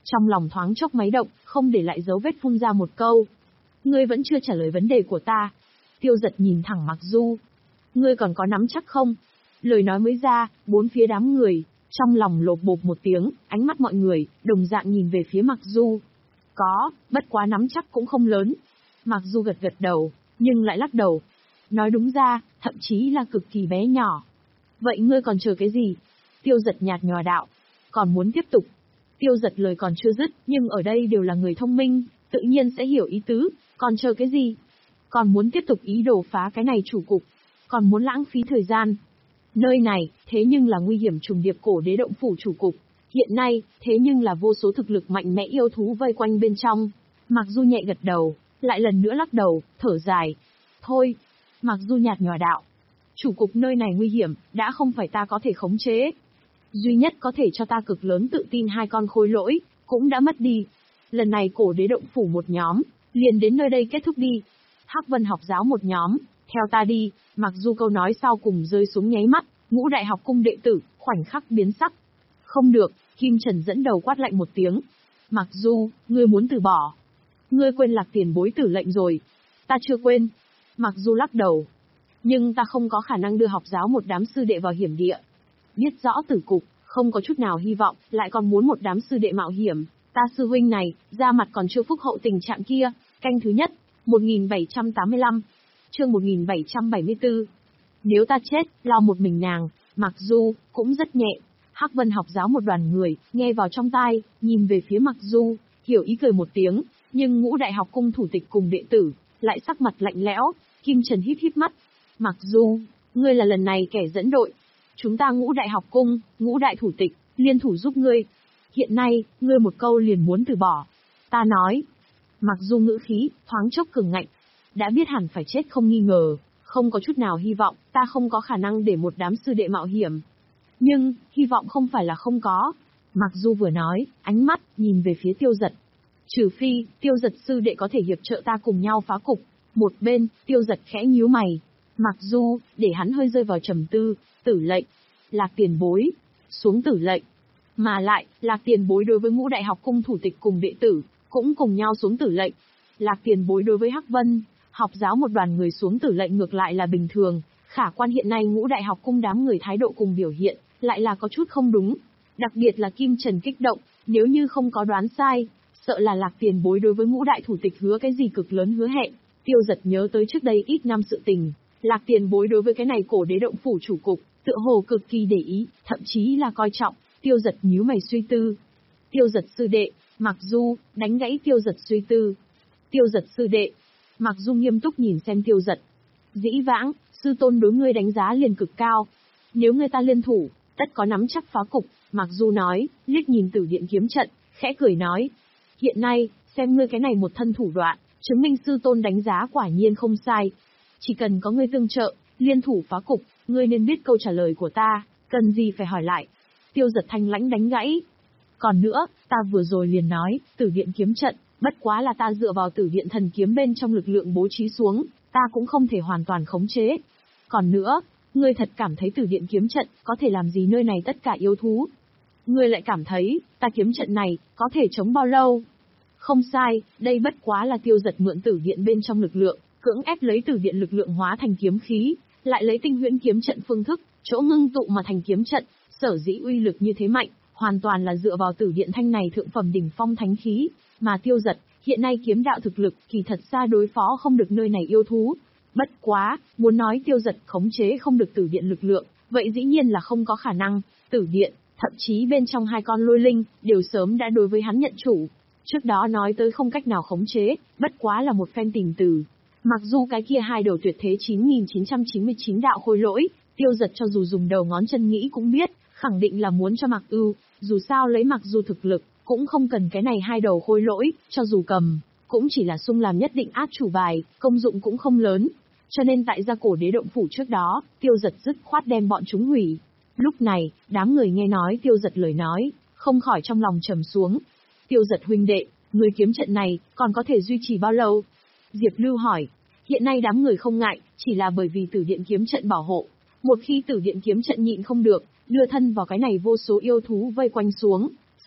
[SPEAKER 2] Trong lòng thoáng chốc máy động, không để lại dấu vết phun ra một câu. Ngươi vẫn chưa trả lời vấn đề của ta. Tiêu Giật nhìn thẳng Mạc Du. Ngươi còn có nắm chắc không? Lời nói mới ra, bốn phía đám người, trong lòng lột bột một tiếng, ánh mắt mọi người, đồng dạng nhìn về phía Mạc Du. Có, bất quá nắm chắc cũng không lớn. Mạc Du gật gật đầu, nhưng lại lắc đầu. Nói đúng ra, thậm chí là cực kỳ bé nhỏ. Vậy ngươi còn chờ cái gì? Tiêu Giật nhạt nhòa đạo. Còn muốn tiếp tục. Tiêu Giật lời còn chưa dứt, nhưng ở đây đều là người thông minh, tự nhiên sẽ hiểu ý tứ, còn chờ cái gì? Còn muốn tiếp tục ý đồ phá cái này chủ cục, còn muốn lãng phí thời gian. Nơi này, thế nhưng là nguy hiểm trùng điệp cổ đế động phủ chủ cục. Hiện nay, thế nhưng là vô số thực lực mạnh mẽ yêu thú vây quanh bên trong. Mạc Du nhẹ gật đầu, lại lần nữa lắc đầu, thở dài. Thôi, Mạc Du nhạt nhòa đạo. Chủ cục nơi này nguy hiểm, đã không phải ta có thể khống chế. Duy nhất có thể cho ta cực lớn tự tin hai con khối lỗi, cũng đã mất đi. Lần này cổ đế động phủ một nhóm, liền đến nơi đây kết thúc đi. Hắc Vân học giáo một nhóm, theo ta đi. Mặc dù câu nói sau cùng rơi xuống nháy mắt, Ngũ Đại học cung đệ tử, khoảnh khắc biến sắc. Không được, Kim Trần dẫn đầu quát lạnh một tiếng. Mặc dù, ngươi muốn từ bỏ. Ngươi quên Lạc tiền bối tử lệnh rồi. Ta chưa quên. Mặc dù lắc đầu. Nhưng ta không có khả năng đưa học giáo một đám sư đệ vào hiểm địa. Biết rõ tử cục, không có chút nào hy vọng, lại còn muốn một đám sư đệ mạo hiểm. Ta sư huynh này, ra mặt còn chưa phúc hậu tình trạng kia. Canh thứ nhất, một nghìn bảy trăm tám mươi lăm, chương một nghìn bảy trăm bảy mươi tư. Nếu ta chết, lo một mình nàng, Mặc Du, cũng rất nhẹ. Hắc Vân học giáo một đoàn người, nghe vào trong tai, nhìn về phía Mặc Du, hiểu ý cười một tiếng, nhưng Ngũ Đại học cung thủ tịch cùng đệ tử, lại sắc mặt lạnh lẽo. Kim Trần híp híp mắt. Mặc Du, ngươi là lần này kẻ dẫn đội. Chúng ta Ngũ Đại học cung, Ngũ Đại thủ tịch, liên thủ giúp ngươi. Hiện nay, ngươi một câu liền muốn từ bỏ. Ta nói. Mặc dù ngữ khí, thoáng chốc cường ngạnh. Đã biết hẳn phải chết không nghi ngờ, không có chút nào hy vọng, ta không có khả năng để một đám sư đệ mạo hiểm. Nhưng, hy vọng không phải là không có. Mặc dù vừa nói, ánh mắt, nhìn về phía Tiêu Giật. Trừ phi, Tiêu Giật sư đệ có thể hiệp trợ ta cùng nhau phá cục. Một bên, Tiêu Giật khẽ nhíu mày. Mặc dù, để hắn hơi rơi vào trầm tư, tử lệnh. Lạc tiền bối. Xuống tử lệnh. Mà lại, Lạc tiền bối đối với Ngũ Đại học cung thủ tịch cùng đệ tử, cũng cùng nhau xuống tử lệnh. Lạc tiền bối đối với Hắc Vân, học giáo một đoàn người xuống tử lệnh ngược lại là bình thường. Khả quan hiện nay Ngũ Đại học cung đám người thái độ cùng biểu hiện, lại là có chút không đúng. Đặc biệt là Kim Trần kích động, nếu như không có đoán sai, sợ là Lạc tiền bối đối với Ngũ Đại thủ tịch hứa cái gì cực lớn hứa hẹn. Tiêu Giật nhớ tới trước đây ít năm sự tình, Lạc tiền bối đối với cái này cổ đế động phủ chủ cục, tựa hồ cực kỳ để ý, thậm chí là coi trọng. Tiêu Giật nhíu mày suy tư. Tiêu Giật sư đệ, Mặc Du, đánh gãy Tiêu Giật suy tư. Tiêu Giật sư đệ. Mặc Du nghiêm túc nhìn xem Tiêu Giật. Dĩ vãng, sư tôn đối ngươi đánh giá liền cực cao. Nếu ngươi ta liên thủ, tất có nắm chắc phá cục. Mặc Du nói, liếc nhìn Tử Điện kiếm trận, khẽ cười nói. Hiện nay, xem ngươi cái này một thân thủ đoạn, chứng minh sư tôn đánh giá quả nhiên không sai. Chỉ cần có ngươi tương trợ, liên thủ phá cục, ngươi nên biết câu trả lời của ta, cần gì phải hỏi lại. Tiêu Giật thanh lãnh đánh gãy. Còn nữa, ta vừa rồi liền nói, Tử Điện kiếm trận, bất quá là ta dựa vào Tử Điện thần kiếm bên trong lực lượng bố trí xuống, ta cũng không thể hoàn toàn khống chế. Còn nữa, ngươi thật cảm thấy Tử Điện kiếm trận có thể làm gì nơi này tất cả yêu thú? Ngươi lại cảm thấy, ta kiếm trận này, có thể chống bao lâu? Không sai, đây bất quá là Tiêu Giật mượn Tử Điện bên trong lực lượng, cưỡng ép lấy Tử Điện lực lượng hóa thành kiếm khí, lại lấy tinh huyễn kiếm trận phương thức, chỗ ngưng tụ mà thành kiếm trận. Sở dĩ uy lực như thế mạnh, hoàn toàn là dựa vào Tử Điện thanh này thượng phẩm đỉnh phong thánh khí, mà Tiêu Giật, hiện nay kiếm đạo thực lực, kỳ thật xa đối phó không được nơi này yêu thú. Bất quá, muốn nói Tiêu Giật khống chế không được Tử Điện lực lượng, vậy dĩ nhiên là không có khả năng. Tử Điện, thậm chí bên trong hai con lôi linh, đều sớm đã đối với hắn nhận chủ. Trước đó nói tới không cách nào khống chế, bất quá là một phen tình từ. Mặc dù cái kia hai đầu tuyệt thế chín nghìn chín trăm chín mươi chín đạo khôi lỗi, Tiêu Giật cho dù dùng đầu ngón chân nghĩ cũng biết, khẳng định là muốn cho Mặc Ưu, dù sao lấy Mặc Du thực lực, cũng không cần cái này hai đầu khôi lỗi, cho dù cầm, cũng chỉ là sung làm nhất định át chủ bài, công dụng cũng không lớn. Cho nên tại gia cổ đế động phủ trước đó, Tiêu Giật dứt khoát đem bọn chúng hủy. Lúc này, đám người nghe nói Tiêu Giật lời nói, không khỏi trong lòng trầm xuống. Tiêu Giật huynh đệ, người kiếm trận này, còn có thể duy trì bao lâu? Diệp Lưu hỏi. Hiện nay đám người không ngại, chỉ là bởi vì Tử Điện kiếm trận bảo hộ. Một khi Tử Điện kiếm trận nhịn không được, đưa thân vào cái này vô số yêu thú vây quanh xuống,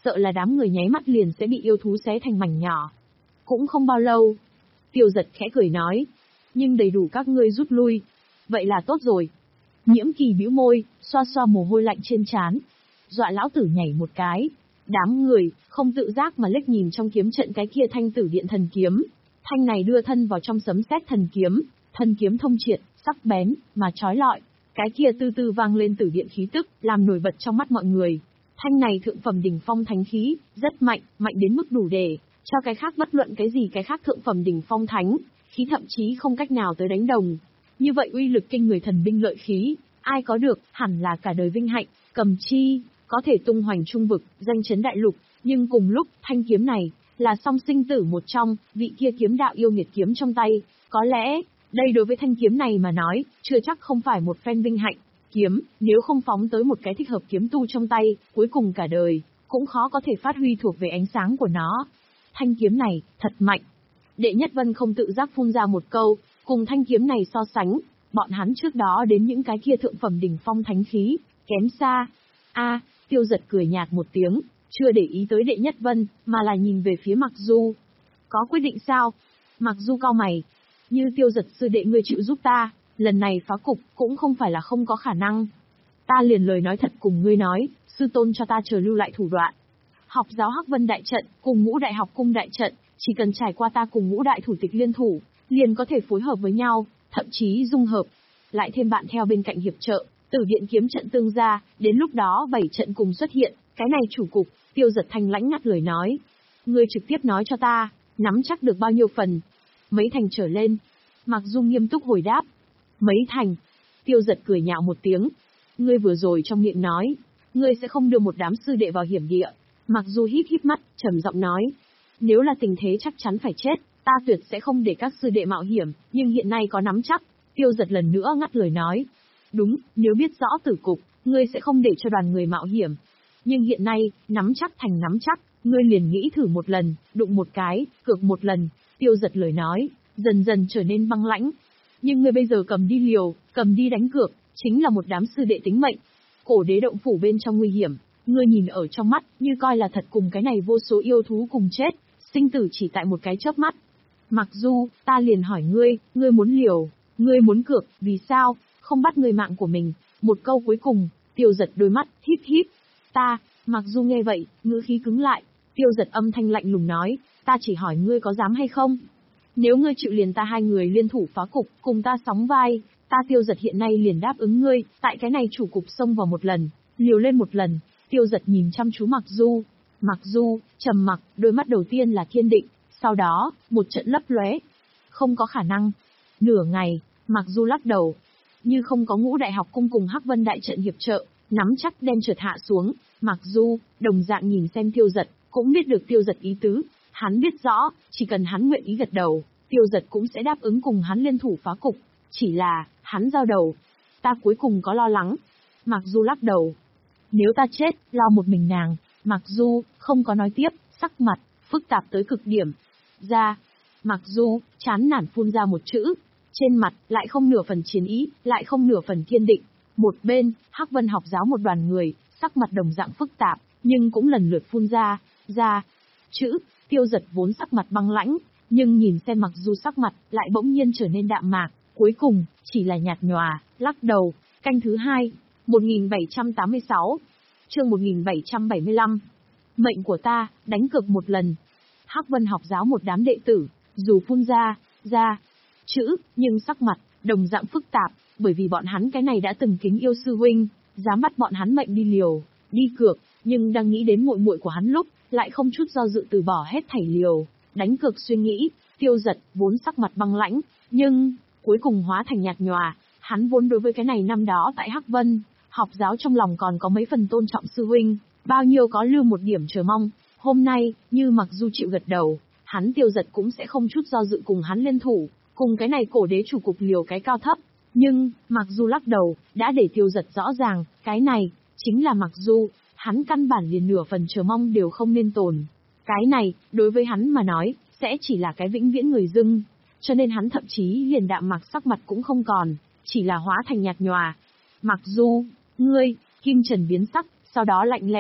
[SPEAKER 2] sợ là đám người nháy mắt liền sẽ bị yêu thú xé thành mảnh nhỏ. Cũng không bao lâu. Tiêu Giật khẽ cười nói, nhưng đầy đủ các ngươi rút lui. Vậy là tốt rồi. Nhiễm Kỳ bĩu môi, xoa xoa mồ hôi lạnh trên trán. Dọa lão tử nhảy một cái. Đám người, không tự giác mà liếc nhìn trong kiếm trận cái kia thanh tử điện thần kiếm. Thanh này đưa thân vào trong sấm sét thần kiếm, thần kiếm thông triệt, sắc bén, mà chói lọi. Cái kia tư tư vang lên tử điện khí tức, làm nổi bật trong mắt mọi người. Thanh này thượng phẩm đỉnh phong thánh khí, rất mạnh, mạnh đến mức đủ để cho cái khác bất luận cái gì cái khác thượng phẩm đỉnh phong thánh khí thậm chí không cách nào tới đánh đồng. Như vậy uy lực kinh người thần binh lợi khí, ai có được, hẳn là cả đời vinh hạnh, cầm chi, có thể tung hoành trung vực, danh chấn đại lục, nhưng cùng lúc, thanh kiếm này, là song sinh tử một trong, vị kia kiếm đạo yêu nghiệt kiếm trong tay, có lẽ, đây đối với thanh kiếm này mà nói, chưa chắc không phải một phen vinh hạnh. Kiếm, nếu không phóng tới một cái thích hợp kiếm tu trong tay, cuối cùng cả đời, cũng khó có thể phát huy thuộc về ánh sáng của nó. Thanh kiếm này, thật mạnh. Đệ Nhất Vân không tự giác phun ra một câu, cùng thanh kiếm này so sánh, bọn hắn trước đó đến những cái kia thượng phẩm đỉnh phong thánh khí, kém xa. A, Tiêu Giật cười nhạt một tiếng, chưa để ý tới Đệ Nhất Vân, mà là nhìn về phía Mặc Du. Có quyết định sao? Mặc Du cau mày. Như Tiêu Giật sư đệ ngươi chịu giúp ta, lần này phá cục cũng không phải là không có khả năng. Ta liền lời nói thật cùng ngươi nói, sư tôn cho ta chờ lưu lại thủ đoạn. Học giáo Hắc Vân đại trận, cùng Ngũ Đại học cung đại trận, chỉ cần trải qua ta cùng Ngũ Đại thủ tịch liên thủ, liền có thể phối hợp với nhau, thậm chí dung hợp. Lại thêm bạn theo bên cạnh hiệp trợ, Tử Điện kiếm trận tương gia, đến lúc đó bảy trận cùng xuất hiện, cái này chủ cục, Tiêu Giật thanh lãnh ngắt lời nói. Ngươi trực tiếp nói cho ta, nắm chắc được bao nhiêu phần? Mấy thành trở lên. Mặc Dung nghiêm túc hồi đáp. Mấy thành. Tiêu Giật cười nhạo một tiếng. Ngươi vừa rồi trong miệng nói, ngươi sẽ không đưa một đám sư đệ vào hiểm địa. Mặc dù híp híp mắt, trầm giọng nói. Nếu là tình thế chắc chắn phải chết, ta tuyệt sẽ không để các sư đệ mạo hiểm, nhưng hiện nay có nắm chắc. Tiêu Giật lần nữa ngắt lời nói. Đúng, nếu biết rõ tử cục, ngươi sẽ không để cho đoàn người mạo hiểm. Nhưng hiện nay, nắm chắc thành nắm chắc, ngươi liền nghĩ thử một lần, đụng một cái, cược một lần. Tiêu Giật lời nói, dần dần trở nên băng lãnh. Nhưng ngươi bây giờ cầm đi liều, cầm đi đánh cược, chính là một đám sư đệ tính mệnh. Cổ đế động phủ bên trong nguy hiểm, ngươi nhìn ở trong mắt, như coi là thật cùng cái này vô số yêu thú cùng chết, sinh tử chỉ tại một cái chớp mắt. Mặc dù, ta liền hỏi ngươi, ngươi muốn liều, ngươi muốn cược, vì sao, không bắt ngươi mạng của mình? Một câu cuối cùng, Tiêu Giật đôi mắt, híp híp. Ta, Mặc dù nghe vậy, ngữ khí cứng lại, Tiêu Giật âm thanh lạnh lùng nói, ta chỉ hỏi ngươi có dám hay không? Nếu ngươi chịu liền ta hai người liên thủ phá cục, cùng ta sóng vai, ta Tiêu Giật hiện nay liền đáp ứng ngươi, tại cái này chủ cục xông vào một lần, liều lên một lần. Tiêu Giật nhìn chăm chú Mặc Du. Mặc Du, trầm mặc, đôi mắt đầu tiên là kiên định, sau đó, một trận lấp lóe. Không có khả năng. Nửa ngày, Mặc Du lắc đầu. Như không có Ngũ Đại học cung cùng Hắc Vân đại trận hiệp trợ, nắm chắc đem trượt hạ xuống. Mặc Du, đồng dạng nhìn xem Tiêu Giật, cũng biết được Tiêu Giật ý tứ. Hắn biết rõ, chỉ cần hắn nguyện ý gật đầu, Tiêu Giật cũng sẽ đáp ứng cùng hắn liên thủ phá cục. Chỉ là, hắn giao đầu. Ta cuối cùng có lo lắng. Mặc Du lắc đầu. Nếu ta chết, lo một mình nàng. Mặc Du, không có nói tiếp, sắc mặt, phức tạp tới cực điểm. Ra. Mặc Du, chán nản phun ra một chữ. Trên mặt, lại không nửa phần chiến ý, lại không nửa phần kiên định. Một bên, Hắc Vân học giáo một đoàn người, sắc mặt đồng dạng phức tạp, nhưng cũng lần lượt phun ra, ra. Chữ, Tiêu Giật vốn sắc mặt băng lãnh, nhưng nhìn xem Mặc Du sắc mặt, lại bỗng nhiên trở nên đạm mạc, cuối cùng, chỉ là nhạt nhòa, lắc đầu. Canh thứ hai, một nghìn bảy trăm tám mươi sáu, chương một nghìn bảy trăm bảy mươi lăm. Mệnh của ta, đánh cược một lần. Hắc Vân học giáo một đám đệ tử, dù phun ra, ra, chữ, nhưng sắc mặt, đồng dạng phức tạp, bởi vì bọn hắn cái này đã từng kính yêu sư huynh, dám bắt bọn hắn mệnh đi liều, đi cược, nhưng đang nghĩ đến muội muội của hắn lúc, lại không chút do dự từ bỏ hết thảy liều, đánh cược suy nghĩ. Tiêu Giật, vốn sắc mặt băng lãnh, nhưng, cuối cùng hóa thành nhạt nhòa, hắn vốn đối với cái này năm đó tại Hắc Vân, học giáo trong lòng còn có mấy phần tôn trọng sư huynh, bao nhiêu có lưu một điểm chờ mong. Hôm nay, như Mặc Du chịu gật đầu, hắn Tiêu Giật cũng sẽ không chút do dự cùng hắn liên thủ, cùng cái này cổ đế chủ cục liều cái cao thấp. Nhưng, Mặc Du lắc đầu, đã để Tiêu Giật rõ ràng, cái này, chính là Mặc Du, hắn căn bản liền nửa phần chờ mong đều không nên tồn. Cái này, đối với hắn mà nói, sẽ chỉ là cái vĩnh viễn người dưng. Cho nên hắn thậm chí liền đạm mặc sắc mặt cũng không còn, chỉ là hóa thành nhạt nhòa. Mặc Du, ngươi, Kim Trần biến sắc, sau đó lạnh lẽo,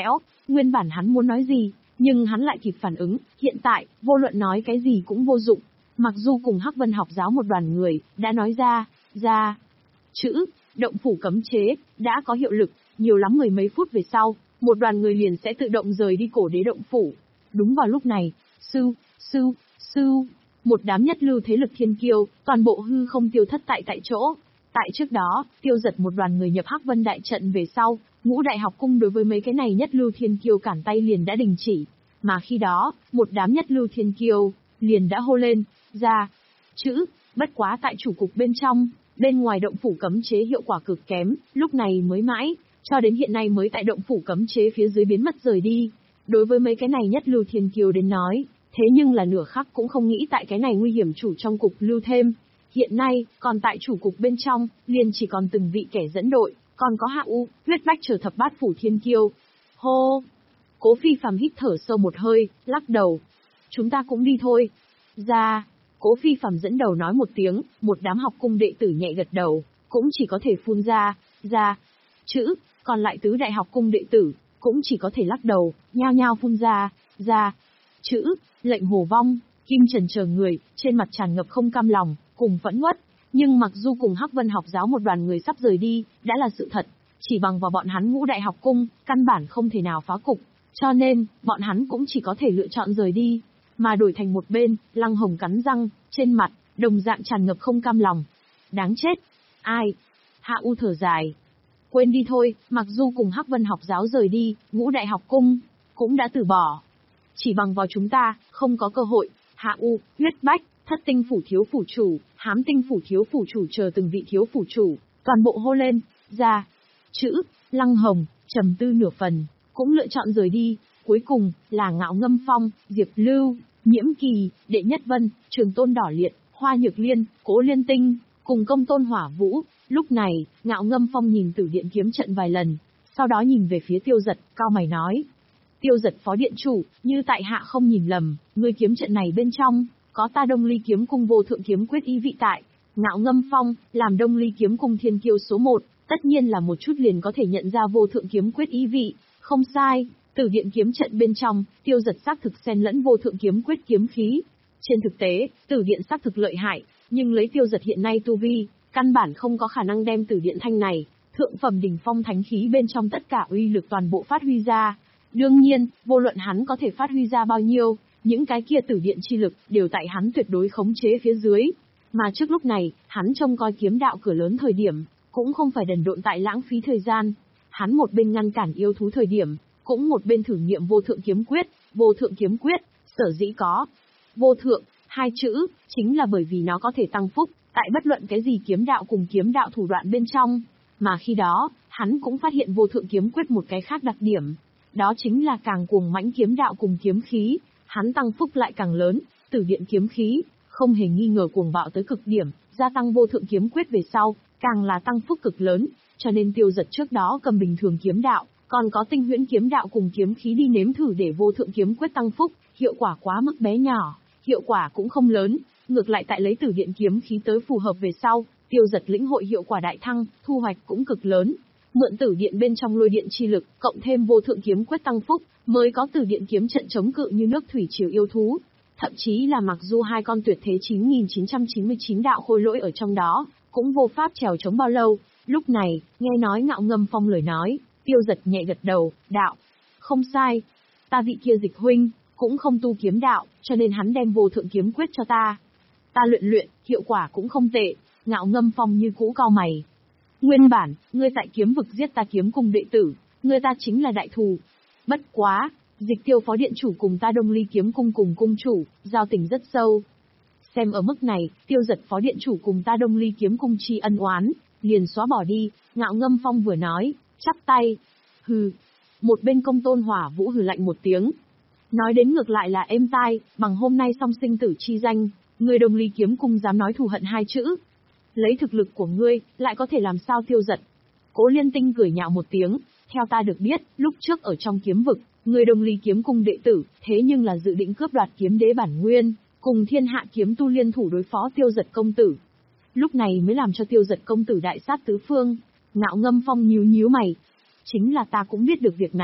[SPEAKER 2] Nguyên bản hắn muốn nói gì, nhưng hắn lại kịp phản ứng, hiện tại, vô luận nói cái gì cũng vô dụng. Mặc dù cùng Hắc Vân học giáo một đoàn người, đã nói ra, ra, chữ, động phủ cấm chế, đã có hiệu lực, nhiều lắm mười mấy phút về sau, một đoàn người liền sẽ tự động rời đi cổ đế động phủ. Đúng vào lúc này, sư, sư, sư, một đám nhất lưu thế lực thiên kiêu, toàn bộ hư không tiêu thất tại tại chỗ. Tại trước đó, tiêu giật một đoàn người nhập Hắc Vân đại trận về sau, Ngũ Đại học cung đối với mấy cái này nhất lưu thiên kiêu cản tay liền đã đình chỉ. Mà khi đó, một đám nhất lưu thiên kiêu, liền đã hô lên, ra, chữ, bất quá tại chủ cục bên trong, bên ngoài động phủ cấm chế hiệu quả cực kém, lúc này mới mãi, cho đến hiện nay mới tại động phủ cấm chế phía dưới biến mất rời đi. Đối với mấy cái này nhất lưu thiên kiêu đến nói, thế nhưng là nửa khắc cũng không nghĩ tại cái này nguy hiểm chủ trong cục lưu thêm. Hiện nay, còn tại chủ cục bên trong, liền chỉ còn từng vị kẻ dẫn đội, còn có Hạ U, Huyết Bách chờ thập bát phủ thiên kiêu. Hô! Cố Phi Phàm hít thở sâu một hơi, lắc đầu. Chúng ta cũng đi thôi. Ra! Cố Phi Phàm dẫn đầu nói một tiếng, một đám học cung đệ tử nhẹ gật đầu, cũng chỉ có thể phun ra, ra, chữ, còn lại tứ đại học cung đệ tử, cũng chỉ có thể lắc đầu, nhao nhao phun ra, ra, chữ, lệnh hồ vong, Kim Trần chờ người, trên mặt tràn ngập không cam lòng, cùng phẫn uất. Nhưng mặc dù cùng Hắc Vân học giáo một đoàn người sắp rời đi, đã là sự thật, chỉ bằng vào bọn hắn Ngũ Đại học cung, căn bản không thể nào phá cục, cho nên, bọn hắn cũng chỉ có thể lựa chọn rời đi. Mà đổi thành một bên, Lăng Hồng cắn răng, trên mặt, đồng dạng tràn ngập không cam lòng. Đáng chết! Ai? Hạ U thở dài. Quên đi thôi, mặc dù cùng Hắc Vân học giáo rời đi, Ngũ Đại học cung, cũng đã từ bỏ. Chỉ bằng vào chúng ta, không có cơ hội. Hạ U, Huyết Bách, Thất Tinh phủ thiếu phủ chủ, Hám Tinh phủ thiếu phủ chủ chờ từng vị thiếu phủ chủ, toàn bộ hô lên, ra. Chữ, Lăng Hồng, trầm tư nửa phần, cũng lựa chọn rời đi. Cuối cùng, là Ngạo Ngâm Phong, Diệp Lưu, Nhiễm Kỳ, Đệ Nhất Vân, Trường Tôn Đỏ Liệt, Hoa Nhược Liên, Cố Liên Tinh, cùng Công Tôn Hỏa Vũ. Lúc này, Ngạo Ngâm Phong nhìn Tử Điện kiếm trận vài lần, sau đó nhìn về phía Tiêu Giật, cao mày nói. Tiêu Giật phó điện chủ, như tại hạ không nhìn lầm, người kiếm trận này bên trong, có ta Đông Ly kiếm cung vô thượng kiếm quyết ý vị tại. Ngạo Ngâm Phong, làm Đông Ly kiếm cung thiên kiêu số một, tất nhiên là một chút liền có thể nhận ra vô thượng kiếm quyết ý vị, không sai. Tử Điện kiếm trận bên trong, Tiêu Giật xác thực xen lẫn vô thượng kiếm quyết kiếm khí. Trên thực tế, Tử Điện xác thực lợi hại, nhưng lấy Tiêu Giật hiện nay tu vi, căn bản không có khả năng đem Tử Điện thanh này, thượng phẩm đỉnh phong thánh khí bên trong tất cả uy lực toàn bộ phát huy ra. Đương nhiên, vô luận hắn có thể phát huy ra bao nhiêu, những cái kia Tử Điện chi lực đều tại hắn tuyệt đối khống chế phía dưới. Mà trước lúc này, hắn trông coi kiếm đạo cửa lớn thời điểm, cũng không phải đần độn tại lãng phí thời gian. Hắn một bên ngăn cản yêu thú thời điểm, cũng một bên thử nghiệm vô thượng kiếm quyết. Vô thượng kiếm quyết, sở dĩ có vô thượng hai chữ, chính là bởi vì nó có thể tăng phúc tại bất luận cái gì kiếm đạo cùng kiếm đạo thủ đoạn bên trong. Mà khi đó, hắn cũng phát hiện vô thượng kiếm quyết một cái khác đặc điểm, đó chính là càng cuồng mãnh kiếm đạo cùng kiếm khí, hắn tăng phúc lại càng lớn. Tử Điện kiếm khí, không hề nghi ngờ cuồng bạo tới cực điểm, gia tăng vô thượng kiếm quyết về sau, càng là tăng phúc cực lớn, cho nên Tiêu Giật trước đó cầm bình thường kiếm đạo, còn có tinh huyễn kiếm đạo cùng kiếm khí đi nếm thử để vô thượng kiếm quyết tăng phúc, hiệu quả quá mức bé nhỏ, hiệu quả cũng không lớn, ngược lại tại lấy Tử Điện kiếm khí tới phù hợp về sau, Tiêu Giật lĩnh hội hiệu quả đại thăng, thu hoạch cũng cực lớn. Mượn Tử Điện bên trong lôi điện chi lực, cộng thêm vô thượng kiếm quyết tăng phúc, mới có Tử Điện kiếm trận chống cự như nước thủy triều yêu thú. Thậm chí là mặc dù hai con tuyệt thế chín nghìn chín trăm chín mươi chín đạo khôi lỗi ở trong đó, cũng vô pháp trèo chống bao lâu. Lúc này, nghe nói Ngạo Ngâm Phong lời nói, Tiêu Giật nhẹ gật đầu, đạo. Không sai. Ta vị kia Dịch huynh, cũng không tu kiếm đạo, cho nên hắn đem vô thượng kiếm quyết cho ta. Ta luyện luyện, hiệu quả cũng không tệ. Ngạo Ngâm Phong như cũ cau mày. Nguyên bản, ngươi tại kiếm vực giết ta kiếm cung đệ tử, ngươi ta chính là đại thù. Bất quá, Dịch Tiêu phó điện chủ cùng ta Đông Ly kiếm cung cùng cung chủ, giao tình rất sâu. Xem ở mức này, Tiêu Giật phó điện chủ cùng ta Đông Ly kiếm cung chi ân oán, liền xóa bỏ đi. Ngạo Ngâm Phong vừa nói, chắp tay. Hừ. Một bên Công Tôn Hỏa Vũ hừ lạnh một tiếng. Nói đến ngược lại là êm tai, bằng hôm nay song sinh tử chi danh, người Đông Ly kiếm cung dám nói thù hận hai chữ. Lấy thực lực của ngươi, lại có thể làm sao Tiêu Giật? Cố Liên Tinh cười nhạo một tiếng, theo ta được biết, lúc trước ở trong kiếm vực, người Đông Ly kiếm cung đệ tử, thế nhưng là dự định cướp đoạt kiếm đế bản nguyên, cùng thiên hạ kiếm tu liên thủ đối phó Tiêu Giật công tử. Lúc này mới làm cho Tiêu Giật công tử đại sát tứ phương. Ngạo Ngâm Phong nhíu nhíu mày. Chính là ta cũng biết được việc này,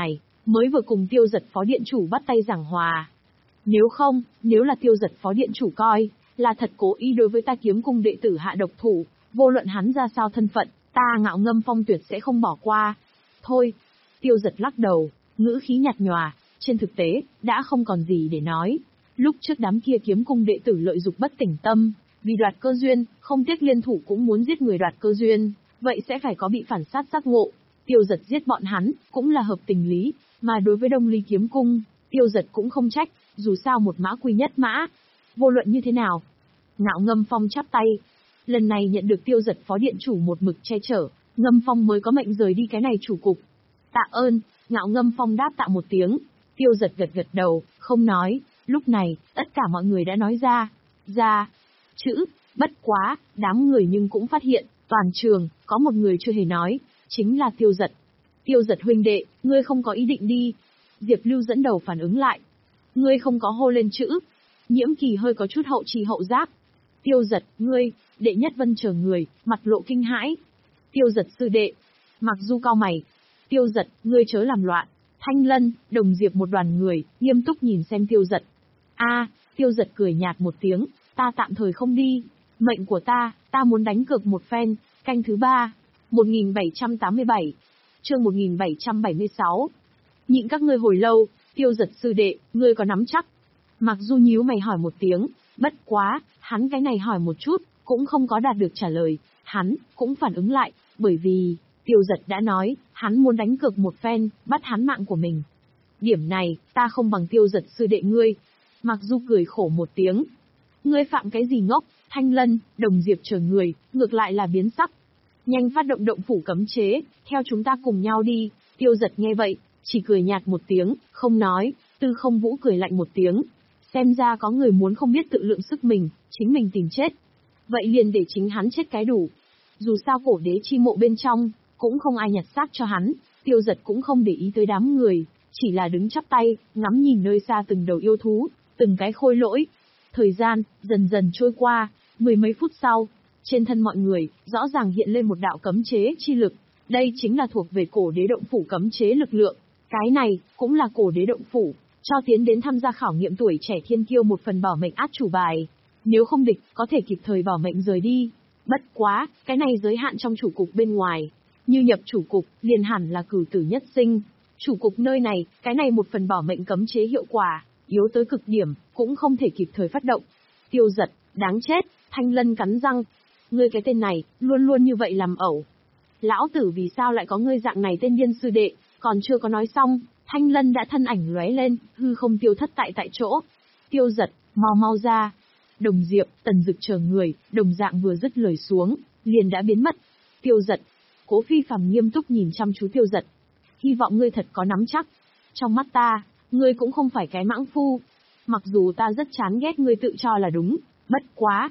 [SPEAKER 2] mới vừa cùng Tiêu Giật phó điện chủ bắt tay giảng hòa. Nếu không, nếu là Tiêu Giật phó điện chủ coi là thật cố ý đối với ta Kiếm Cung đệ tử hạ độc thủ, vô luận hắn ra sao thân phận, ta Ngạo Ngâm Phong tuyệt sẽ không bỏ qua. Thôi, Tiêu Giật lắc đầu, ngữ khí nhạt nhòa, trên thực tế, đã không còn gì để nói. Lúc trước đám kia Kiếm Cung đệ tử lợi dụng bất tỉnh tâm, vì đoạt cơ duyên, không tiếc liên thủ cũng muốn giết người đoạt cơ duyên, vậy sẽ phải có bị phản sát giác ngộ. Tiêu Giật giết bọn hắn, cũng là hợp tình lý, mà đối với Đông Ly Kiếm Cung, Tiêu Giật cũng không trách, dù sao một mã quy nhất mã. Vô luận như thế nào? Ngạo Ngâm Phong chắp tay. Lần này nhận được Tiêu Giật phó điện chủ một mực che chở, Ngâm Phong mới có mệnh rời đi cái này chủ cục. Tạ ơn, Ngạo Ngâm Phong đáp tạ một tiếng. Tiêu Giật gật gật đầu, không nói. Lúc này, tất cả mọi người đã nói ra. Ra. Chữ, bất quá, đám người nhưng cũng phát hiện, toàn trường, có một người chưa hề nói, chính là Tiêu Giật. Tiêu Giật huynh đệ, ngươi không có ý định đi. Diệp Lưu dẫn đầu phản ứng lại. Ngươi không có hô lên chữ. Nhiễm Kỳ hơi có chút hậu trì hậu giác. Tiêu Giật, ngươi, đệ nhất vân chờ người, mặt lộ kinh hãi. Tiêu Giật sư đệ. Mặc Du cao mày. Tiêu Giật, ngươi chớ làm loạn. Thanh Lân, Đồng Diệp một đoàn người, nghiêm túc nhìn xem Tiêu Giật. A, Tiêu Giật cười nhạt một tiếng, ta tạm thời không đi. Mệnh của ta, ta muốn đánh cược một phen, canh thứ ba. một nghìn bảy trăm tám mươi bảy. Chương một nghìn bảy trăm bảy mươi sáu. Nhịn các ngươi hồi lâu, Tiêu Giật sư đệ, ngươi có nắm chắc? Mặc Du nhíu mày hỏi một tiếng, bất quá, hắn cái này hỏi một chút, cũng không có đạt được trả lời, hắn cũng phản ứng lại, bởi vì Tiêu Giật đã nói, hắn muốn đánh cược một phen, bắt hắn mạng của mình. Điểm này, ta không bằng Tiêu Giật sư đệ ngươi. Mặc Du cười khổ một tiếng. Ngươi phạm cái gì ngốc? Thanh Lân, Đồng Diệp chờ người, ngược lại là biến sắc. Nhanh phát động động phủ cấm chế, theo chúng ta cùng nhau đi. Tiêu Giật nghe vậy, chỉ cười nhạt một tiếng, không nói. Tư Không Vũ cười lạnh một tiếng. Xem ra có người muốn không biết tự lượng sức mình, chính mình tìm chết. Vậy liền để chính hắn chết cái đủ. Dù sao cổ đế chi mộ bên trong, cũng không ai nhặt xác cho hắn. Tiêu Giật cũng không để ý tới đám người, chỉ là đứng chắp tay, ngắm nhìn nơi xa từng đầu yêu thú, từng cái khôi lỗi. Thời gian, dần dần trôi qua, mười mấy phút sau, trên thân mọi người, rõ ràng hiện lên một đạo cấm chế chi lực. Đây chính là thuộc về cổ đế động phủ cấm chế lực lượng. Cái này, cũng là cổ đế động phủ, cho tiến đến tham gia khảo nghiệm tuổi trẻ thiên kiêu một phần bảo mệnh át chủ bài. Nếu không địch, có thể kịp thời bảo mệnh rời đi. Bất quá, cái này giới hạn trong chủ cục bên ngoài. Như nhập chủ cục, liền hẳn là cử tử nhất sinh. Chủ cục nơi này, cái này một phần bảo mệnh cấm chế hiệu quả, yếu tới cực điểm, cũng không thể kịp thời phát động. Tiêu Giật, đáng chết, Thanh Lân cắn răng. Ngươi cái tên này, luôn luôn như vậy làm ẩu. Lão tử vì sao lại có ngươi dạng này tên điên sư đệ, còn chưa có nói xong, Thanh Lân đã thân ảnh lóe lên, hư không tiêu thất tại tại chỗ. Tiêu Giật, mau mau ra. Đồng Diệp, Tần Dực chờ người, đồng dạng vừa dứt lời xuống, liền đã biến mất. Tiêu Giật, Cố Phi Phàm nghiêm túc nhìn chăm chú Tiêu Giật. Hy vọng ngươi thật có nắm chắc. Trong mắt ta, ngươi cũng không phải cái mãng phu. Mặc dù ta rất chán ghét ngươi tự cho là đúng, bất quá,